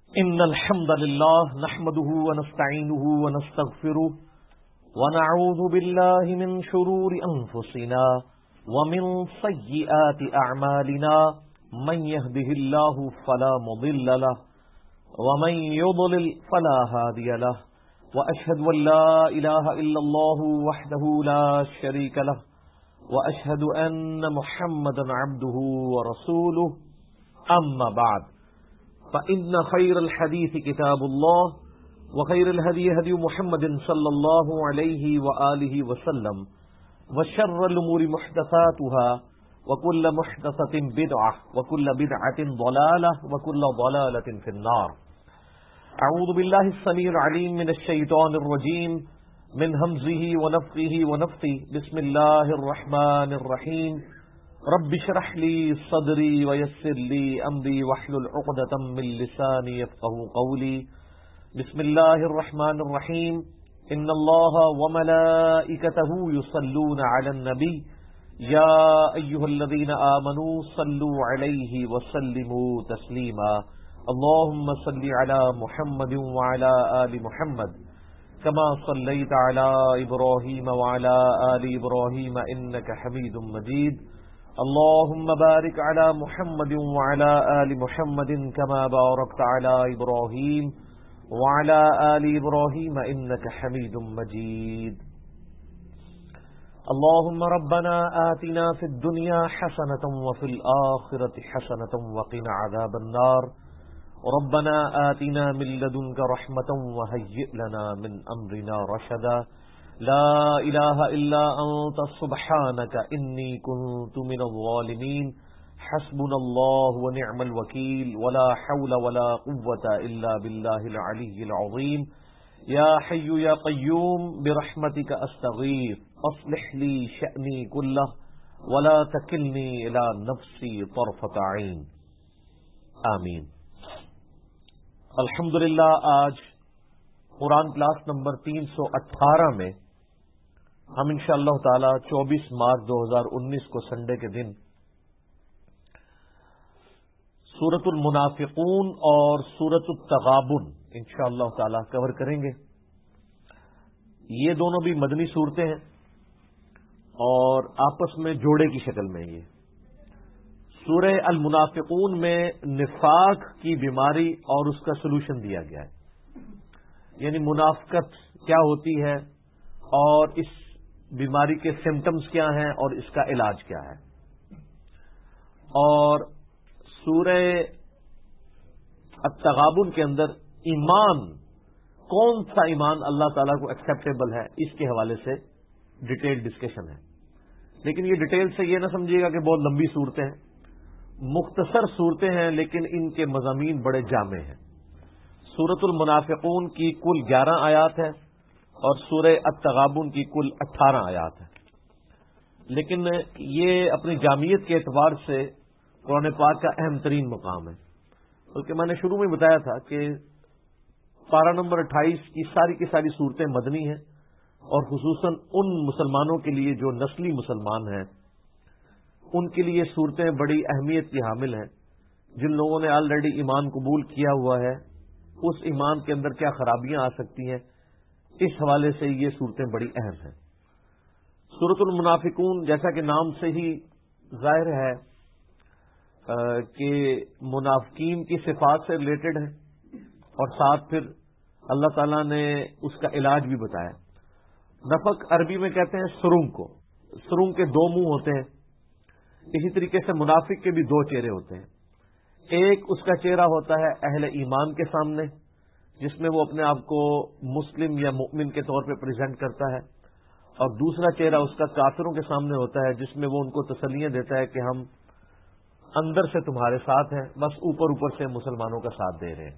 إن الحمد لله نحمده ونستعينه ونستغفره ونعوذ بالله من شرور أنفسنا ومن سيئات أعمالنا من يهده الله فلا مضل له ومن يضلل فلا هادي له وأشهد أن لا إله إلا الله وحده لا شريك له وأشهد أن محمدا عبده ورسوله أما بعد فإن خير الحديث كتاب الله وخير الهدي هدي محمد صلى الله عليه وآله وسلم وشر الأمور محدثاتها وكل محدثة بدعة وكل بدعة ضلالة وكل ضلالة في النار. أعوذ بالله السميع العليم من الشيطان الرجيم من همزه ونفخه ونفثه. بسم الله الرحمن الرحيم. رب اشرح لي صدري ويسر لي أمري واحلل عقدة من لساني يفقهوا قولي. بسم الله الرحمن الرحيم. إن الله وملائكته يصلون على النبي يا أيها الذين آمنوا صلوا عليه وسلموا تسليما. اللهم صل على محمد وعلى آل محمد كما صليت على إبراهيم وعلى آل إبراهيم إنك حميد مجيد. اللهم بارك على محمد وعلى آل محمد كما باركت على إبراهيم وعلى آل إبراهيم إنك حميد مجيد. اللهم ربنا آتنا في الدنيا حسنة وفي الآخرة حسنة وقنا عذاب النار. ربنا آتنا من لدنك رحمة وهيئ لنا من أمرنا رشدا. لا إله إلا أنت سبحانك إني كنت من الظالمين. حسبنا الله ونعم الوكيل ولا حول ولا قوة إلا بالله العلي العظيم. يا حي يا قيوم برحمتك أستغيث أصلح لي شأني كله ولا تكلني إلى نفسي طرفة عين. آمین. الحمدللہ آج قرآن کلاس نمبر 318 میں ہم انشاءاللہ تعالی 24 مارچ 2019 کو سنڈے کے دن سورۃ المنافقون اور سورۃ التغابن انشاءاللہ تعالی کور کریں گے. یہ دونوں بھی مدنی صورتیں ہیں اور آپس میں جوڑے کی شکل میں. یہ سورہ المنافقون میں نفاق کی بیماری اور اس کا سلوشن دیا گیا ہے، یعنی منافقت کیا ہوتی ہے اور اس بیماری کے سمٹمز کیا ہیں اور اس کا علاج کیا ہے. اور سورہ التغابن کے اندر ایمان، کون سا ایمان اللہ تعالیٰ کو ایکسیپٹیبل ہے، اس کے حوالے سے ڈیٹیل ڈسکشن ہے. لیکن یہ ڈیٹیل سے یہ نہ سمجھیے گا کہ بہت لمبی صورتیں ہیں، مختصر صورتیں ہیں لیکن ان کے مضامین بڑے جامع ہیں. سورۃ المنافقون کی کل 11 آیات ہے اور سورہ التغابن کی کل 18 آیات ہے. لیکن یہ اپنی جامعیت کے اعتبار سے قرآن پاک کا اہم ترین مقام ہے. بلکہ میں نے شروع میں بتایا تھا کہ پارہ نمبر 28 کی ساری صورتیں مدنی ہیں اور خصوصاً ان مسلمانوں کے لیے جو نسلی مسلمان ہیں ان کے لیے صورتیں بڑی اہمیت کی حامل ہیں. جن لوگوں نے آلریڈی ایمان قبول کیا ہوا ہے اس ایمان کے اندر کیا خرابیاں آ سکتی ہیں، اس حوالے سے یہ صورتیں بڑی اہم ہیں. سورۃ المنافقون جیسا کہ نام سے ہی ظاہر ہے کہ منافقین کی صفات سے ریلیٹڈ ہے اور ساتھ پھر اللہ تعالیٰ نے اس کا علاج بھی بتایا. نفق عربی میں کہتے ہیں سرنگ کو. سرنگ کے 2 منہ ہوتے ہیں. اسی طریقے سے منافق کے بھی 2 چہرے ہوتے ہیں. ایک اس کا چہرہ ہوتا ہے اہل ایمان کے سامنے جس میں وہ اپنے آپ کو مسلم یا مؤمن کے طور پہ پریزنٹ کرتا ہے، اور دوسرا چہرہ اس کا کافروں کے سامنے ہوتا ہے جس میں وہ ان کو تسلیاں دیتا ہے کہ ہم اندر سے تمہارے ساتھ ہیں، بس اوپر سے مسلمانوں کا ساتھ دے رہے ہیں.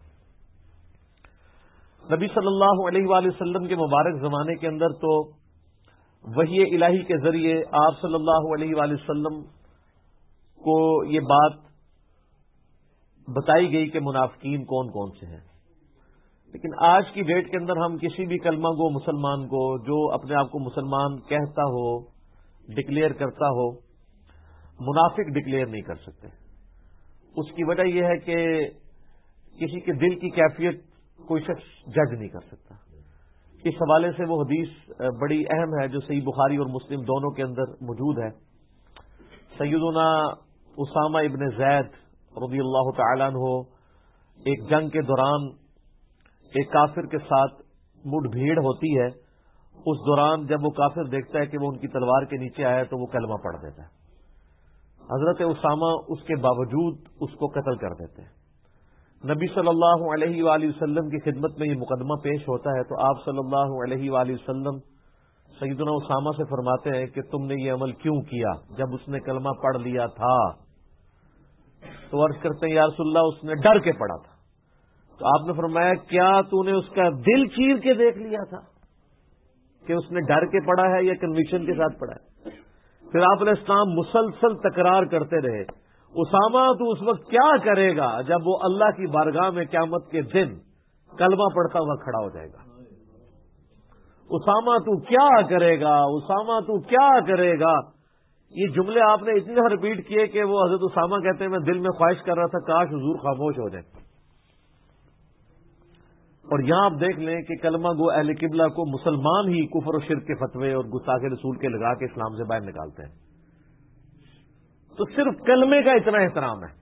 نبی صلی اللہ علیہ وآلہ وسلم کے مبارک زمانے کے اندر تو وحی الہی کے ذریعے آپ صلی اللہ علیہ وآلہ وسلم کو یہ بات بتائی گئی کہ منافقین کون کون سے ہیں. لیکن آج کی ڈیٹ کے اندر ہم کسی بھی کلمہ گو مسلمان کو جو اپنے آپ کو مسلمان کہتا ہو، ڈکلیئر کرتا ہو، منافق ڈکلیئر نہیں کر سکتے. اس کی وجہ یہ ہے کہ کسی کے دل کی کیفیت کوئی شخص جج نہیں کر سکتا. اس حوالے سے وہ حدیث بڑی اہم ہے جو صحیح بخاری اور مسلم دونوں کے اندر موجود ہے. سیدنا اسامہ ابن زید رضی اللہ تعالیٰ عنہ ایک جنگ کے دوران ایک کافر کے ساتھ مڈ بھیڑ ہوتی ہے. اس دوران جب وہ کافر دیکھتا ہے کہ وہ ان کی تلوار کے نیچے آیا تو وہ کلمہ پڑھ دیتا ہے. حضرت اسامہ اس کے باوجود اس کو قتل کر دیتے ہیں. نبی صلی اللہ علیہ وآلہ وسلم کی خدمت میں یہ مقدمہ پیش ہوتا ہے تو آپ صلی اللہ علیہ وآلہ وسلم سیدنا اسامہ سے فرماتے ہیں کہ تم نے یہ عمل کیوں کیا جب اس نے کلمہ پڑھ لیا تھا؟ تو عرض کرتے ہیں یا رسول اللہ اس نے ڈر کے پڑھا تھا. تو آپ نے فرمایا کیا تو نے اس کا دل چیر کے دیکھ لیا تھا کہ اس نے ڈر کے پڑھا ہے یا کنوکشن کے ساتھ پڑھا ہے؟ پھر آپ علیہ السلام مسلسل تکرار کرتے رہے اسامہ تو اس وقت کیا کرے گا جب وہ اللہ کی بارگاہ میں قیامت کے دن کلمہ پڑھتا ہوا کھڑا ہو جائے گا. اسامہ تو کیا کرے گا، اسامہ تو کیا کرے گا. یہ جملے آپ نے اتنے دفعہ ریپیٹ کیے کہ وہ حضرت اسامہ کہتے ہیں میں دل میں خواہش کر رہا تھا کاش حضور خاموش ہو جائے. اور یہاں آپ دیکھ لیں کہ کلمہ گو اہل قبلہ کو مسلمان ہی کفر و شرک کے فتوے اور گستاخی رسول کے لگا کے اسلام سے باہر نکالتے ہیں. تو صرف کلمے کا اتنا احترام ہے.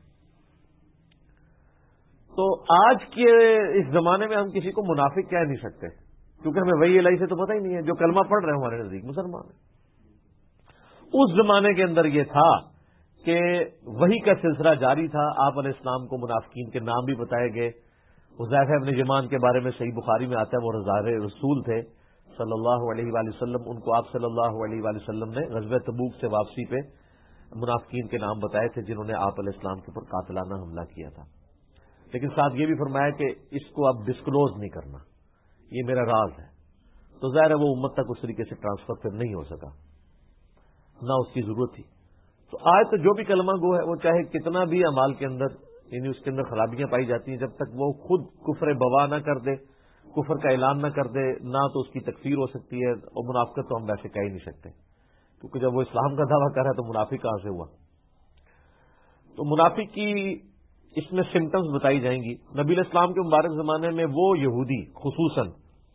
تو آج کے اس زمانے میں ہم کسی کو منافق کہہ نہیں سکتے کیونکہ ہمیں وہی الہی سے تو پتہ ہی نہیں ہے. جو کلمہ پڑھ رہے ہیں ہمارے نزدیک مسلمان ہیں. اس زمانے کے اندر یہ تھا کہ وحی کا سلسلہ جاری تھا. آپ علیہ السلام کو منافقین کے نام بھی بتائے گئے. حذیفہ ابن یمان کے بارے میں صحیح بخاری میں آتا ہے وہ رضاء رسول تھے صلی اللہ علیہ وآلہ وسلم. ان کو آپ صلی اللہ علیہ وآلہ وسلم نے غزوہ تبوک سے واپسی پہ منافقین کے نام بتائے تھے جنہوں نے آپ علیہ السلام کے اوپر قاتلانہ حملہ کیا تھا. لیکن ساتھ یہ بھی فرمایا کہ اس کو آپ ڈسکلوز نہیں کرنا، یہ میرا راز ہے. تو ظاہر ہے وہ امت تک اس طریقے سے ٹرانسفر پھر نہیں ہو سکا، نہ اس کی ضرورت تھی. تو آج تو جو بھی کلمہ گو ہے وہ چاہے کتنا بھی اعمال کے اندر یعنی اس کے اندر خرابیاں پائی جاتی ہیں، جب تک وہ خود کفر بوا نہ کر دے، کفر کا اعلان نہ کر دے، نہ تو اس کی تکفیر ہو سکتی ہے. اور منافقت تو ہم ویسے کہہ ہی نہیں سکتے کیونکہ جب وہ اسلام کا دعویٰ کر رہا ہے تو منافق کہاں سے ہوا. تو منافق کی اس میں سمٹمز بتائی جائیں گی. نبی علیہ السلام کے مبارک زمانے میں وہ یہودی خصوصاً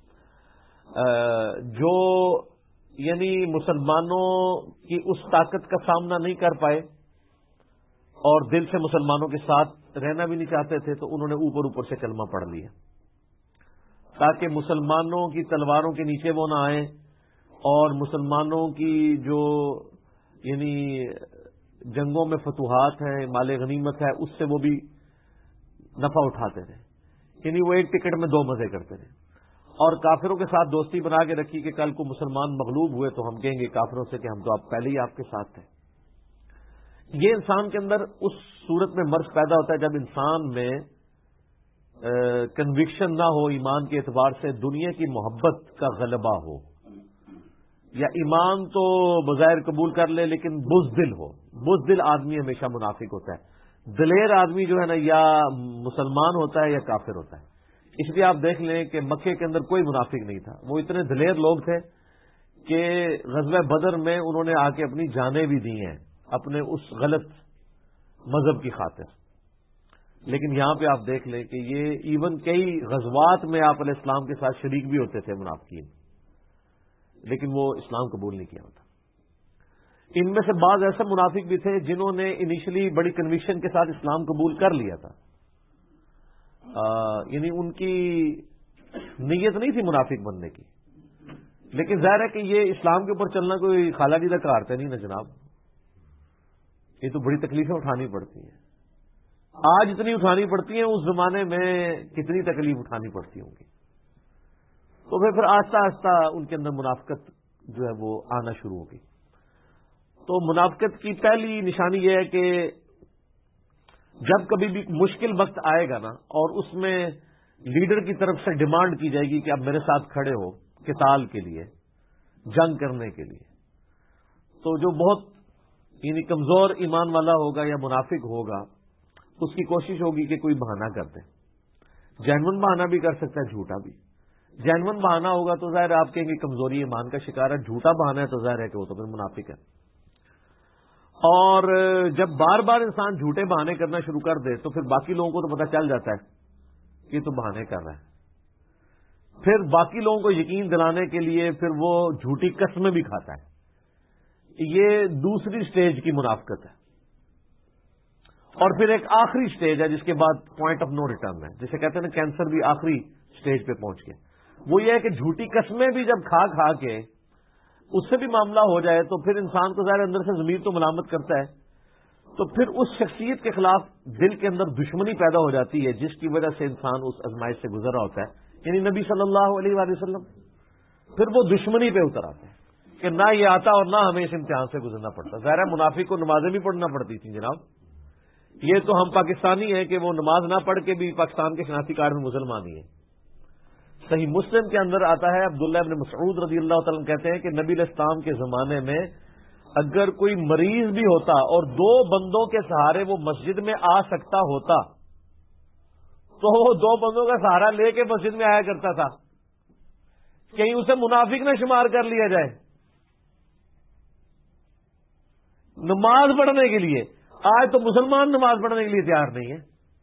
جو یعنی مسلمانوں کی اس طاقت کا سامنا نہیں کر پائے اور دل سے مسلمانوں کے ساتھ رہنا بھی نہیں چاہتے تھے، تو انہوں نے اوپر اوپر سے کلمہ پڑھ لیا تاکہ مسلمانوں کی تلواروں کے نیچے وہ نہ آئیں اور مسلمانوں کی جو یعنی جنگوں میں فتوحات ہیں، مال غنیمت ہے، اس سے وہ بھی نفع اٹھاتے تھے. یعنی وہ ایک ٹکٹ میں دو مزے کرتے تھے. اور کافروں کے ساتھ دوستی بنا کے رکھی کہ کل کو مسلمان مغلوب ہوئے تو ہم کہیں گے کافروں سے کہ ہم تو آپ پہلے ہی آپ کے ساتھ تھے. یہ انسان کے اندر اس صورت میں مرض پیدا ہوتا ہے جب انسان میں کنوکشن نہ ہو ایمان کے اعتبار سے، دنیا کی محبت کا غلبہ ہو، یا ایمان تو بظاہر قبول کر لے لیکن بزدل ہو. بزدل آدمی ہمیشہ منافق ہوتا ہے. دلیر آدمی جو ہے نا یا مسلمان ہوتا ہے یا کافر ہوتا ہے. اس لیے آپ دیکھ لیں کہ مکے کے اندر کوئی منافق نہیں تھا. وہ اتنے دلیر لوگ تھے کہ غزوہ بدر میں انہوں نے آ کے اپنی جانیں بھی دی ہیں اپنے اس غلط مذہب کی خاطر. لیکن یہاں پہ آپ دیکھ لیں کہ یہ ایون کئی غزوات میں آپ علیہ السلام کے ساتھ شریک بھی ہوتے تھے منافقین، لیکن وہ اسلام قبول نہیں کیا ہوتا. ان میں سے بعض ایسے منافق بھی تھے جنہوں نے انیشلی بڑی کنوکشن کے ساتھ اسلام قبول کر لیا تھا. یعنی ان کی نیت نہیں تھی منافق بننے کی، لیکن ظاہر ہے کہ یہ اسلام کے اوپر چلنا کوئی خالہ جی کا کارتے نہیں نا جناب. یہ تو بڑی تکلیفیں اٹھانی پڑتی ہیں. آج اتنی اٹھانی پڑتی ہیں، اس زمانے میں کتنی تکلیف اٹھانی پڑتی ہوں گی. تو پھر آہستہ آہستہ ان کے اندر منافقت جو ہے وہ آنا شروع ہوگی. تو منافقت کی پہلی نشانی یہ ہے کہ جب کبھی بھی مشکل وقت آئے گا نا اور اس میں لیڈر کی طرف سے ڈیمانڈ کی جائے گی کہ آپ میرے ساتھ کھڑے ہو قتال کے لیے، جنگ کرنے کے لیے، تو جو بہت یعنی کمزور ایمان والا ہوگا یا منافق ہوگا اس کی کوشش ہوگی کہ کوئی بہانہ کر دے. جینون بہانہ بھی کر سکتا ہے، جھوٹا بھی. جینون بہانہ ہوگا تو ظاہر آپ کہیں گے کمزوری ایمان کا شکار ہے. جھوٹا بہانہ ہے تو ظاہر ہے کہ وہ تو پھر منافق ہے. اور جب بار بار انسان جھوٹے بہانے کرنا شروع کر دے تو پھر باقی لوگوں کو تو پتہ چل جاتا ہے یہ تو بہانے کر رہا ہے. پھر باقی لوگوں کو یقین دلانے کے لیے پھر وہ جھوٹی قسمیں بھی کھاتا ہے. یہ دوسری سٹیج کی منافقت ہے. اور پھر ایک آخری سٹیج ہے جس کے بعد پوائنٹ آف نو ریٹرن ہے، جسے کہتے ہیں نا کینسر بھی آخری سٹیج پہ پہنچ گیا. وہ یہ ہے کہ جھوٹی قسمیں بھی جب کھا کھا کے اس سے بھی معاملہ ہو جائے تو پھر انسان کو ظاہر اندر سے ضمیر تو ملامت کرتا ہے، تو پھر اس شخصیت کے خلاف دل کے اندر دشمنی پیدا ہو جاتی ہے جس کی وجہ سے انسان اس آزمائش سے گزر رہا ہوتا ہے. یعنی نبی صلی اللہ علیہ وآلہ وسلم پھر وہ دشمنی پہ اتر آتے ہیں کہ نہ یہ آتا اور نہ ہمیں اس امتحان سے گزرنا پڑتا. ظاہر ہے منافق کو نمازیں بھی پڑھنا پڑتی تھیں جناب. یہ تو ہم پاکستانی ہیں کہ وہ نماز نہ پڑھ کے بھی پاکستان کے شناختی کارڈ میں مسلمان ہی ہیں. صحیح مسلم کے اندر آتا ہے، عبداللہ ابن مسعود رضی اللہ تعالیٰ کہتے ہیں کہ نبی علیہ السلام کے زمانے میں اگر کوئی مریض بھی ہوتا اور 2 بندوں کے سہارے وہ مسجد میں آ سکتا ہوتا تو وہ 2 بندوں کا سہارا لے کے مسجد میں آیا کرتا تھا. کہیں اسے منافق نہ شمار کر لیا جائے. نماز پڑھنے کے لیے آج تو مسلمان نماز پڑھنے کے لیے تیار نہیں ہے،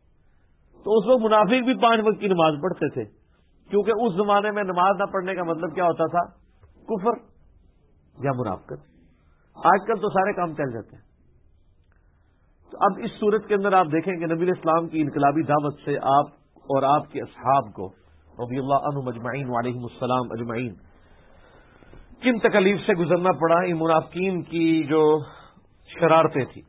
تو اس وقت منافق بھی 5 وقت کی نماز پڑھتے تھے، کیونکہ اس زمانے میں نماز نہ پڑھنے کا مطلب کیا ہوتا تھا؟ کفر یا منافقت. آج کل تو سارے کام چل جاتے ہیں. تو اب اس صورت کے اندر آپ دیکھیں کہ نبی علیہ السلام کی انقلابی دعوت سے آپ اور آپ کے اصحاب کو رضی اللہ عنہم اجمعین وعلیہم السلام اجمعین کن تکلیف سے گزرنا پڑا، ان منافقین کی جو شرارتیں تھیں.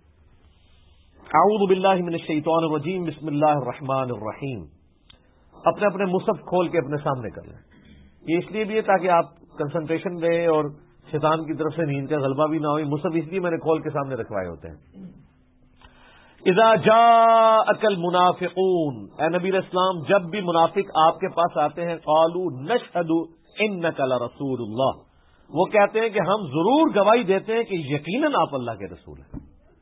اعوذ باللہ من الشیطان الرجیم، بسم اللہ الرحمن الرحیم. اپنے اپنے مصحف کھول کے اپنے سامنے کر لیں. یہ اس لیے بھی ہے تاکہ آپ کنسنٹریشن دیں اور شیطان کی طرف سے نیند کا غلبہ بھی نہ ہو. مصحف اس لیے میں نے کھول کے سامنے رکھوائے ہوتے ہیں. اذا جاءک المنافقون، اے نبی علیہ السلام جب بھی منافق آپ کے پاس آتے ہیں، قالوا نشہد انک لرسول اللہ، وہ کہتے ہیں کہ ہم ضرور گواہی دیتے ہیں کہ یقیناً آپ اللہ کے رسول ہیں.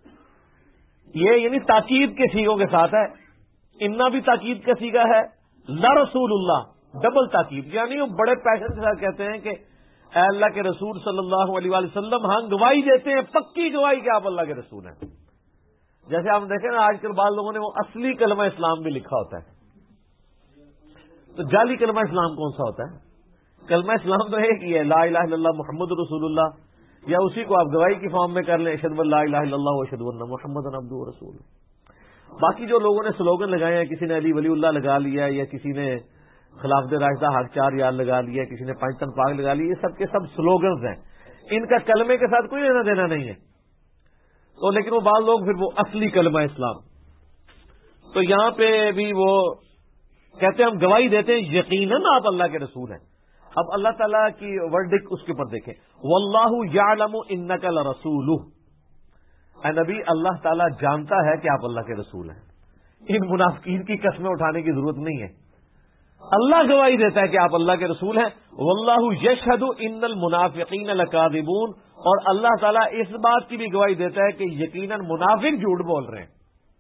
یہ یعنی تاکید کے سیغوں کے ساتھ ہے. اننا بھی تاکید کا سیغہ ہے، لرسول اللہ ڈبل تاکید، یعنی وہ بڑے پیشن کے ساتھ کہتے ہیں کہ اے اللہ کے رسول صلی اللہ علیہ وآلہ وسلم ہم گواہی دیتے ہیں، پکی گواہی کہ آپ اللہ کے رسول ہیں. جیسے آپ دیکھیں نا آج کل بعض لوگوں نے وہ اصلی کلمہ اسلام بھی لکھا ہوتا ہے. تو جعلی کلمہ اسلام کون سا ہوتا ہے؟ کلمہ اسلام تو ایک ہی ہے، لا الہ الا اللہ محمد رسول اللہ، یا اسی کو آپ گواہی کی فارم میں کر لیں، اشہد ان لا الہ الا اللہ واشہد ان محمدا عبدہ ورسولہ. باقی جو لوگوں نے سلوگن لگائے ہیں، کسی نے علی ولی اللہ لگا لیا، یا کسی نے خلافت راشدہ حق 4 یار لگا لیا، کسی نے 5 تن پاک لگا لی، یہ سب کے سب سلوگنز ہیں. ان کا کلمے کے ساتھ کوئی لینا دینا نہیں ہے. تو لیکن وہ بعض لوگ پھر وہ اصلی کلمہ اسلام، تو یہاں پہ بھی وہ کہتے ہیں ہم گواہی دیتے ہیں یقیناً آپ اللہ کے رسول ہیں. اب اللہ تعالیٰ کی ورڈکٹ اس کے اوپر دیکھیں، واللہ یعلم انک لرسولہ، اے نبی اللہ تعالیٰ جانتا ہے کہ آپ اللہ کے رسول ہیں. ان منافقین کی قسمیں اٹھانے کی ضرورت نہیں ہے، اللہ گواہی دیتا ہے کہ آپ اللہ کے رسول ہیں. واللہ یشہد ان المنافقین لکاذبون، اور اللہ تعالیٰ اس بات کی بھی گواہی دیتا ہے کہ یقیناً منافق جھوٹ بول رہے ہیں.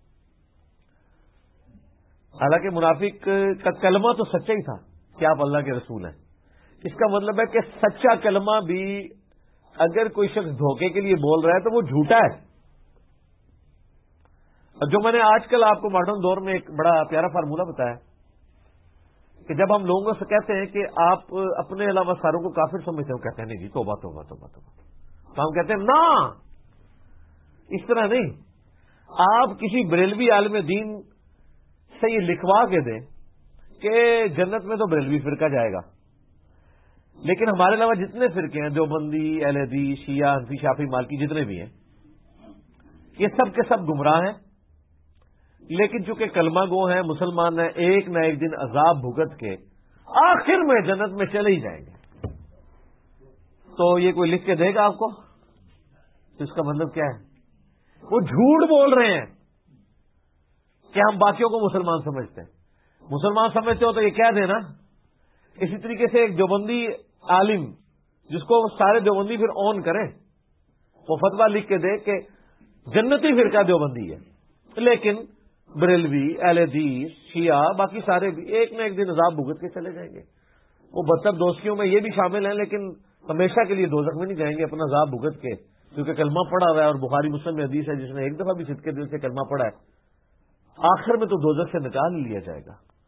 حالانکہ منافق کا کلمہ تو سچا ہی تھا کہ آپ اللہ کے رسول ہیں. اس کا مطلب ہے کہ سچا کلمہ بھی اگر کوئی شخص دھوکے کے لیے بول رہا ہے تو وہ جھوٹا ہے. جو میں نے آج کل آپ کو ماڈرن دور میں ایک بڑا پیارا فارمولہ بتایا کہ جب ہم لوگوں سے کہتے ہیں کہ آپ اپنے علاوہ ساروں کو کافر سمجھتے ہیں، کہتے ہیں نہیں جی توبہ توبہ توبہ توبہ، تو ہم کہتے ہیں نا اس طرح نہیں. آپ کسی بریلوی عالم دین سے یہ لکھوا کے دیں کہ جنت میں تو بریلوی فرقہ جائے گا، لیکن ہمارے علاوہ جتنے فرقے ہیں، دیوبندی، اہل حدیث، شیعہ، حنفی، شافعی، مالکی، جتنے بھی ہیں، یہ سب کے سب گمراہ ہیں. لیکن چونکہ کلمہ گو ہیں، مسلمان ہیں، ایک نہ ایک دن عذاب بھگت کے آخر میں جنت میں چلے ہی جائیں گے. تو یہ کوئی لکھ کے دے گا آپ کو؟ تو اس کا مطلب کیا ہے؟ وہ جھوٹ بول رہے ہیں کہ ہم باقیوں کو مسلمان سمجھتے ہیں. مسلمان سمجھتے ہو تو یہ کہہ دینا. اسی طریقے سے ایک دیوبندی عالم جس کو سارے دیوبندی پھر اون کریں، وہ فتویٰ لکھ کے دے کہ جنتی فرقہ دیوبندی ہے، لیکن بریلوی، اہل حدیث، شیعہ، باقی سارے بھی ایک نہ ایک دن عذاب بھگت کے چلے جائیں گے. وہ بدتر دوستیوں میں یہ بھی شامل ہیں، لیکن ہمیشہ کے لیے دوزخ میں نہیں جائیں گے اپنا عذاب بھگت کے، کیونکہ کلمہ پڑھا ہوا ہے. اور بخاری مسلم میں حدیث ہے جس نے ایک دفعہ بھی صدقے دل سے کلمہ پڑھا ہے آخر میں تو دوزخ سے نکال لیا جائے گا.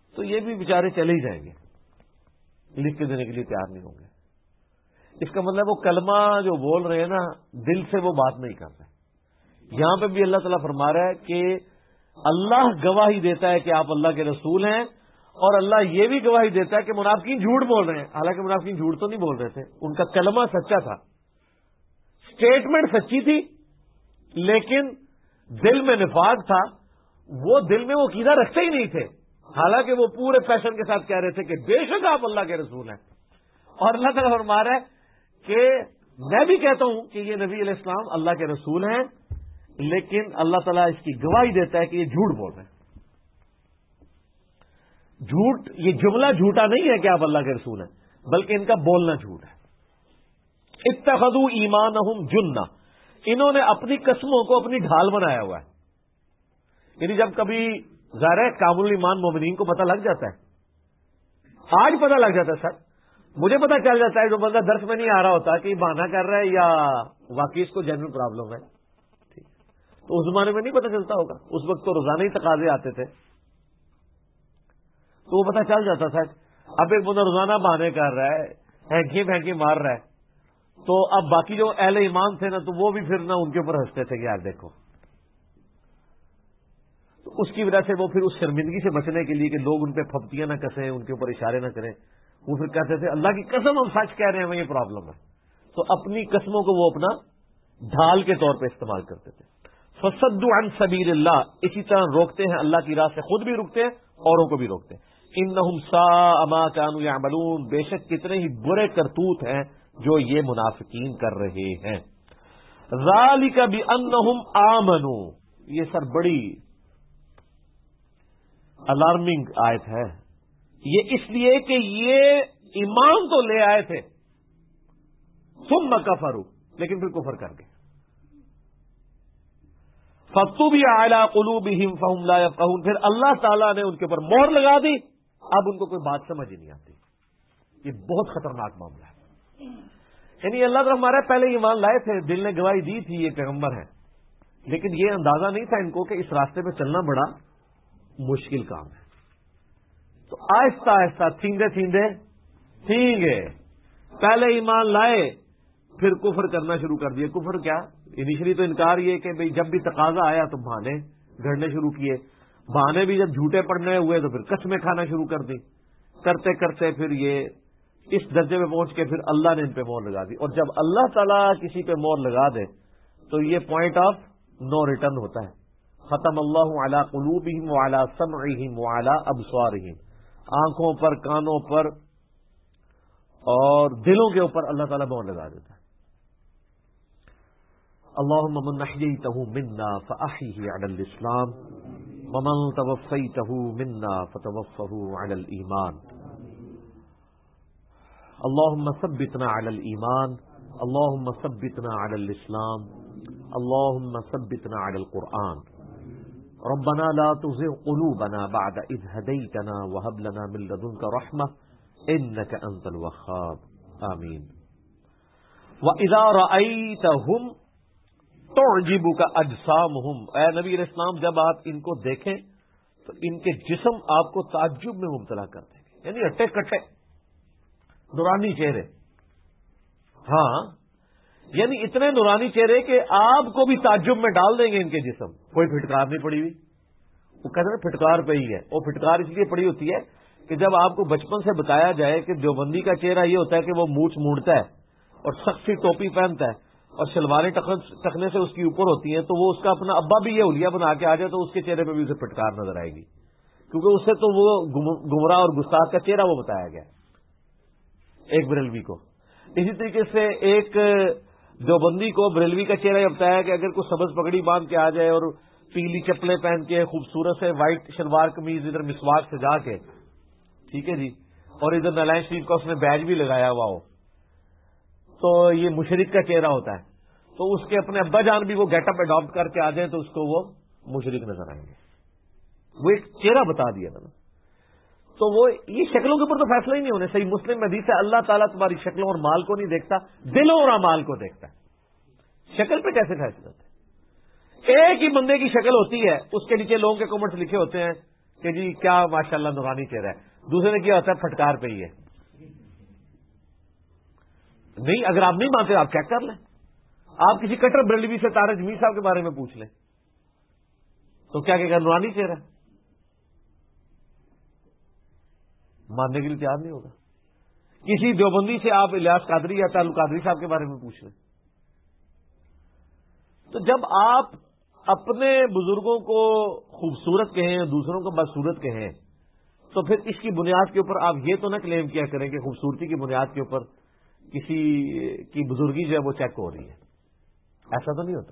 تو یہ بھی بیچارے چلے ہی جائیں گے، لکھ کے دینے کے لیے تیار نہیں ہوں گے۔ اس کا مطلب وہ کلمہ جو بول رہے ہیں نا، دل سے وہ بات نہیں کر رہے۔ یہاں پہ بھی اللہ تعالیٰ فرما رہا ہے کہ اللہ گواہی دیتا ہے کہ آپ اللہ کے رسول ہیں، اور اللہ یہ بھی گواہی دیتا ہے کہ منافقین جھوٹ بول رہے ہیں۔ حالانکہ منافقین جھوٹ تو نہیں بول رہے تھے، ان کا کلمہ سچا تھا، اسٹیٹمنٹ سچی تھی، لیکن دل میں نفاق تھا، وہ دل میں وہ عقیدہ رکھتے ہی نہیں تھے، حالانکہ وہ پورے پیشن کے ساتھ کہہ رہے تھے کہ بے شک آپ اللہ کے رسول ہیں۔ اور اللہ تعالیٰ فرما رہا ہے کہ میں بھی کہتا ہوں کہ یہ نبی علیہ السلام اللہ کے رسول ہیں، لیکن اللہ تعالیٰ اس کی گواہی دیتا ہے کہ یہ جھوٹ بول رہے ہیں۔ جھوٹ، یہ جملہ جھوٹا نہیں ہے کہ آپ اللہ کے رسول ہیں، بلکہ ان کا بولنا جھوٹ ہے۔ اتخذوا ایمانہم جنہ، انہوں نے اپنی قسموں کو اپنی ڈھال بنایا ہوا ہے۔ یعنی جب کبھی ظاہر ہے کامل ایمان مومنین کو پتہ لگ جاتا ہے، آج پتہ لگ جاتا ہے، سر مجھے پتہ چل جاتا ہے جو بندہ درس میں نہیں آ رہا ہوتا کہ بہانہ کر رہا ہے یا واقعی اس کو جنرل پرابلم ہے، تو اس زمانے میں نہیں پتہ چلتا ہوگا، اس وقت تو روزانہ ہی تقاضے آتے تھے، تو وہ پتہ چل جاتا تھا۔ اب ایک بندہ روزانہ بہانے کر رہا ہے، ہینکی پھینکی مار رہا ہے، تو اب باقی جو اہل ایمان تھے نا، تو وہ بھی پھر نہ ان کے اوپر ہنستے تھے کہ یار دیکھو، تو اس کی وجہ سے وہ پھر اس شرمندگی سے بچنے کے لیے کہ لوگ ان پہ پھپتیاں نہ کسیں، ان کے اوپر اشارے نہ کریں، وہ پھر کہتے تھے اللہ کی قسم ہم سچ کہہ رہے ہیں، ہمیں یہ پرابلم ہے۔ تو اپنی قسموں کو وہ اپنا ڈھال کے طور پہ استعمال کرتے تھے۔ فصدوا عن سبیل اللہ، اسی طرح روکتے ہیں اللہ کی راہ سے، خود بھی روکتے ہیں، اوروں کو بھی روکتے ہیں۔ انہم ساء ما كانوا يعملون، بے شک کتنے ہی برے کرتوت ہیں جو یہ منافقین کر رہے ہیں۔ ذالک بانہم آمنوا، یہ سر بڑی الارمنگ آیت ہے، یہ اس لیے کہ یہ ایمان تو لے آئے تھے، ثم کفروا، لیکن پھر کفر کر گئے۔ فطبع علی قلوبہم فہم لا یفقہون، پھر اللہ تعالیٰ نے ان کے اوپر مہر لگا دی، اب ان کو کوئی بات سمجھ ہی نہیں آتی۔ یہ بہت خطرناک معاملہ ہے۔ یعنی اللہ تعالیٰ ہمارے پہلے ایمان لائے تھے، دل نے گواہی دی تھی یہ پیغمبر ہے، لیکن یہ اندازہ نہیں تھا ان کو کہ اس راستے پہ چلنا بڑا مشکل کام ہے۔ تو آہستہ آہستہ تھینگے پہلے ایمان لائے، پھر کفر کرنا شروع کر دیا۔ کفر کیا، انیشلی تو انکار یہ کہ بھئی جب بھی تقاضا آیا تو بہانے گھڑنے شروع کیے، بہانے بھی جب جھوٹے پڑنے ہوئے تو پھر قسمیں کھانا شروع کر دی، کرتے کرتے پھر یہ اس درجے میں پہنچ کے پھر اللہ نے ان پہ مہر لگا دی۔ اور جب اللہ تعالیٰ کسی پہ مہر لگا دے تو یہ پوائنٹ آف نو ریٹرن ہوتا ہے۔ ختم اللہ علی قلوبہم وعلی سمعہم وعلی ابصارہم، آنکھوں پر، کانوں پر اور دلوں کے اوپر اللہ تعالیٰ مہر لگا دیتا ہے۔ اللہم من احییتہ منا فاحیہ علی الاسلام ومن توفیتہ منا فتوفہ علی الایمان، اللہم ثبتنا علی الایمان، اللہم ثبتنا علی الاسلام، اللہم ثبتنا علی القرآن، ربنا لا تزغ قلوبنا بعد اذ ہدیتنا وہب لنا من لدنک رحمہ انک انت الوہاب، آمین۔ وَإِذَا رَأَيْتَهُمْ تُعْجِبُكَ أَجْسَامُهُمْ، اے نبی علیہ السلام جب آپ ان کو دیکھیں تو ان کے جسم آپ کو تعجب میں مبتلا کر دیں گے، یعنی ہٹے کٹے نورانی چہرے، ہاں یعنی اتنے نورانی چہرے کہ آپ کو بھی تعجب میں ڈال دیں گے ان کے جسم۔ کوئی پھٹکار نہیں پڑی ہوئی، وہ کہتے ہیں پھٹکار پہ ہی ہے، وہ پھٹکار اس لیے پڑی ہوتی ہے کہ جب آپ کو بچپن سے بتایا جائے کہ دیوبندی کا چہرہ یہ ہوتا ہے کہ وہ مونچھ مونڈتا ہے اور سخت سی ٹوپی پہنتا ہے اور شلواریں ٹکنے سے اس کی اوپر ہوتی ہیں، تو وہ اس کا اپنا ابا بھی یہ حلیہ بنا کے آ جائے تو اس کے چہرے پہ بھی اسے پھٹکار نظر آئے گی، کیونکہ اس سے تو وہ گمراہ اور گستاخ کا چہرہ وہ بتایا گیا ایک بریلوی کو۔ اسی طریقے سے ایک دیوبندی کو بریلوی کا چہرہ یہ بتایا کہ اگر کوئی سبز پگڑی باندھ کے آ جائے اور پیلی چپلیں پہن کے خوبصورت سے وائٹ شلوار قمیض ادھر مسواک سجا کے، ٹھیک ہے جی، اور ادھر نالائن شریف کا اس نے بیج بھی لگایا ہوا ہو، تو یہ مشرک کا چہرہ ہوتا ہے۔ تو اس کے اپنے ابا جان بھی وہ گیٹ اپ اڈاپٹ کر کے آ جائیں تو اس کو وہ مشرک نظر آئیں گے۔ وہ ایک چہرہ بتا دیا نا، تو وہ یہ شکلوں کے اوپر تو فیصلہ ہی نہیں ہونے۔ صحیح مسلم میں حدیث ہے اللہ تعالیٰ تمہاری شکلوں اور مال کو نہیں دیکھتا، دلوں اور اعمال کو دیکھتا ہے۔ شکل پہ کیسے فیصلہ ہوتا ہے؟ ایک ہی بندے کی شکل ہوتی ہے، اس کے نیچے لوگوں کے کمنٹس لکھے ہوتے ہیں کہ جی کیا ماشاءاللہ نورانی چہرہ ہے، دوسرے نے کیا ہوتا ہے پھٹکار پہ ہی ہے. نہیں، اگر آپ نہیں مانتے آپ چیک کر لیں. آپ کسی کٹر بریلوی سے طارق جمیل صاحب کے بارے میں پوچھ لیں تو کیا کہ نورانی چہرہ ہے، ماننے کے لیے تیار نہیں ہوگا. کسی دیوبندی سے آپ الیاس قادری یا تعلق قادری صاحب کے بارے میں پوچھ لیں. تو جب آپ اپنے بزرگوں کو خوبصورت کہیں دوسروں کو بدصورت کہیں تو پھر اس کی بنیاد کے اوپر آپ یہ تو نہ کلیم کیا کریں کہ خوبصورتی کی بنیاد کے اوپر کسی کی بزرگی جو ہے وہ چیک ہو رہی ہے. ایسا تو نہیں ہوتا.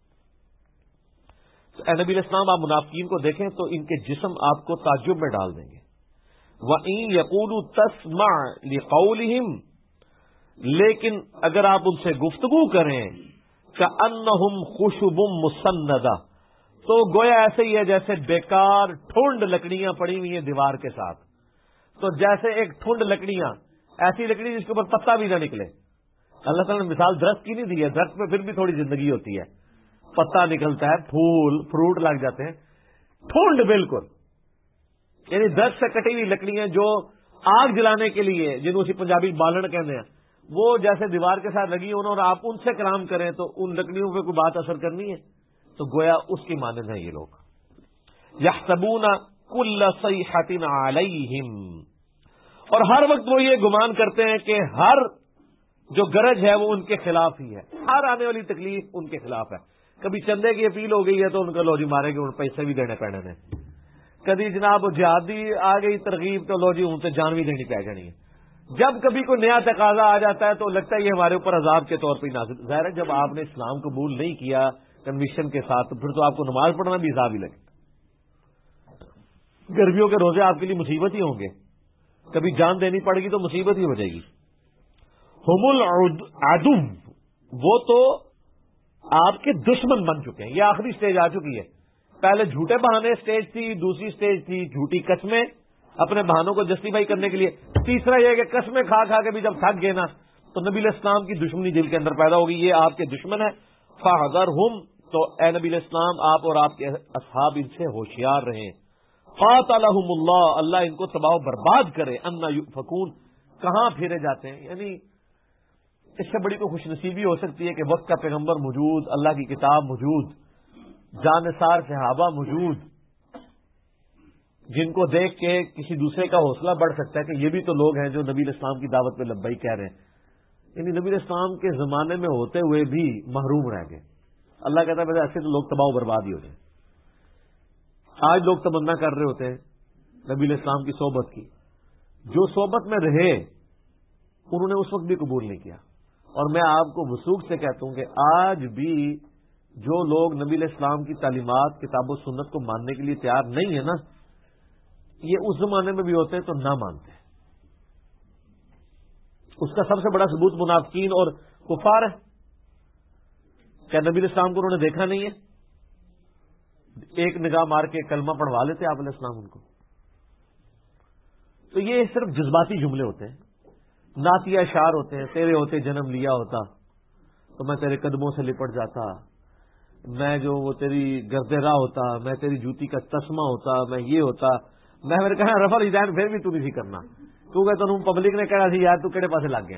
تو اے نبی علیہ السلام آپ منافقین کو دیکھیں تو ان کے جسم آپ کو تعجب میں ڈال دیں گے. وَإِن يَقُولُوا تَسْمَعْ لِقَوْلِهِمْ، لیکن اگر آپ ان سے گفتگو کریں كَأَنَّهُمْ خُشُبٌ مُّسَنَّدَةٌ، تو گویا ایسے ہی ہے جیسے بیکار ٹھنڈ لکڑیاں پڑی ہوئی ہیں دیوار کے ساتھ. تو جیسے ایک ٹھنڈ لکڑیاں، ایسی لکڑی جس کے اوپر پتا بھی نہ نکلے. اللہ تعالیٰ نے مثال درخت کی نہیں دی ہے، درخت میں پھر بھی تھوڑی زندگی ہوتی ہے، پتا نکلتا ہے، پھول فروٹ لگ جاتے ہیں. ٹھنڈ بالکل، یعنی درخت سے کٹی ہوئی لکڑیاں جو آگ جلانے کے لیے، جنہوں سے پنجابی بالن کہتے ہیں، وہ جیسے دیوار کے ساتھ لگی ہوں اور آپ ان سے کلام کریں تو ان لکڑیوں پہ کوئی بات اثر کرنی ہے. تو گویا اس کی مانند ہیں یہ لوگ. یحسبون کل صیحۃ علیہم، اور ہر وقت وہ یہ گمان کرتے ہیں کہ ہر جو گرج ہے وہ ان کے خلاف ہی ہے، ہر آنے والی تکلیف ان کے خلاف ہے. کبھی چندے کی اپیل ہو گئی ہے تو ان کا لو جی مارے گے، ان پیسے بھی دینے پینے نے. کبھی جناب جہادی آ گئی ترغیب تو لو جی ان سے جان بھی دینی پی جانی ہے. جب کبھی کوئی نیا تقاضا آ جاتا ہے تو لگتا ہے یہ ہمارے اوپر عذاب کے طور پہ نازل. ظاہر ہے جب آپ نے اسلام قبول نہیں کیا کنوکشن کے ساتھ تو پھر تو آپ کو نماز پڑھنا بھی حساب ہی لگے. گرمیوں کے روزے آپ کے لیے مصیبت ہی ہوں گے، کبھی جان دینی پڑے گی تو مصیبت ہی ہو جائے گی. ہم العدو، وہ تو آپ کے دشمن بن چکے ہیں. یہ آخری سٹیج آ چکی ہے. پہلے جھوٹے بہانے سٹیج تھی، دوسری سٹیج تھی جھوٹی قسمیں اپنے بہانوں کو جسٹیفائی کرنے کے لیے، تیسرا یہ کہ قسمیں کھا کھا کے بھی جب تھک گئے نا تو نبی علیہ السلام کی دشمنی دل کے اندر پیدا ہوگی. یہ آپ کے دشمن ہے. فاحذرہم، تو اے نبی علیہ السلام آپ اور آپ کے اصحاب ان سے ہوشیار رہیں. قاتلہم اللہ، اللہ ان کو تباہ و برباد کرے. انا یؤفکون، کہاں پھیرے جاتے ہیں. یعنی اس سے بڑی کوئی خوش نصیبی ہو سکتی ہے کہ وقت کا پیغمبر موجود، اللہ کی کتاب موجود، جانثار صحابہ موجود، جن کو دیکھ کے کسی دوسرے کا حوصلہ بڑھ سکتا ہے کہ یہ بھی تو لوگ ہیں جو نبی علیہ السلام کی دعوت پہ لبیک کہہ رہے ہیں. یعنی نبی علیہ السلام کے زمانے میں ہوتے ہوئے بھی محروم رہ گئے. اللہ کہتا ہے ایسے تو لوگ تباہ و برباد ہی ہو جائیں. آج لوگ تمنا کر رہے ہوتے ہیں نبی علیہ السلام کی صحبت کی، جو صحبت میں رہے انہوں نے اس وقت بھی قبول نہیں کیا. اور میں آپ کو وثوق سے کہتا ہوں کہ آج بھی جو لوگ نبی علیہ السلام کی تعلیمات کتاب و سنت کو ماننے کے لیے تیار نہیں ہے نا، یہ اس زمانے میں بھی ہوتے تو نہ مانتے. اس کا سب سے بڑا ثبوت منافقین اور کفار ہے. کیا نبی علیہ السلام کو انہوں نے دیکھا نہیں ہے؟ ایک نگاہ مار کے کلمہ پڑھوا لیتے آپ علیہ السلام ان کو. تو یہ صرف جذباتی جملے ہوتے ہیں، نعتیہ اشعار ہوتے ہیں. تیرے ہوتے جنم لیا ہوتا تو میں تیرے قدموں سے لپٹ جاتا، میں جو وہ تیری گرد راہ ہوتا، میں تیری جوتی کا تسمہ ہوتا، میں یہ ہوتا. میں نے کہا رفع الجان پھر بھی تو نہیں کرنا کیونکہ تم پبلک نے کہا سی یار تو کہڑے پاسے لگ گئے.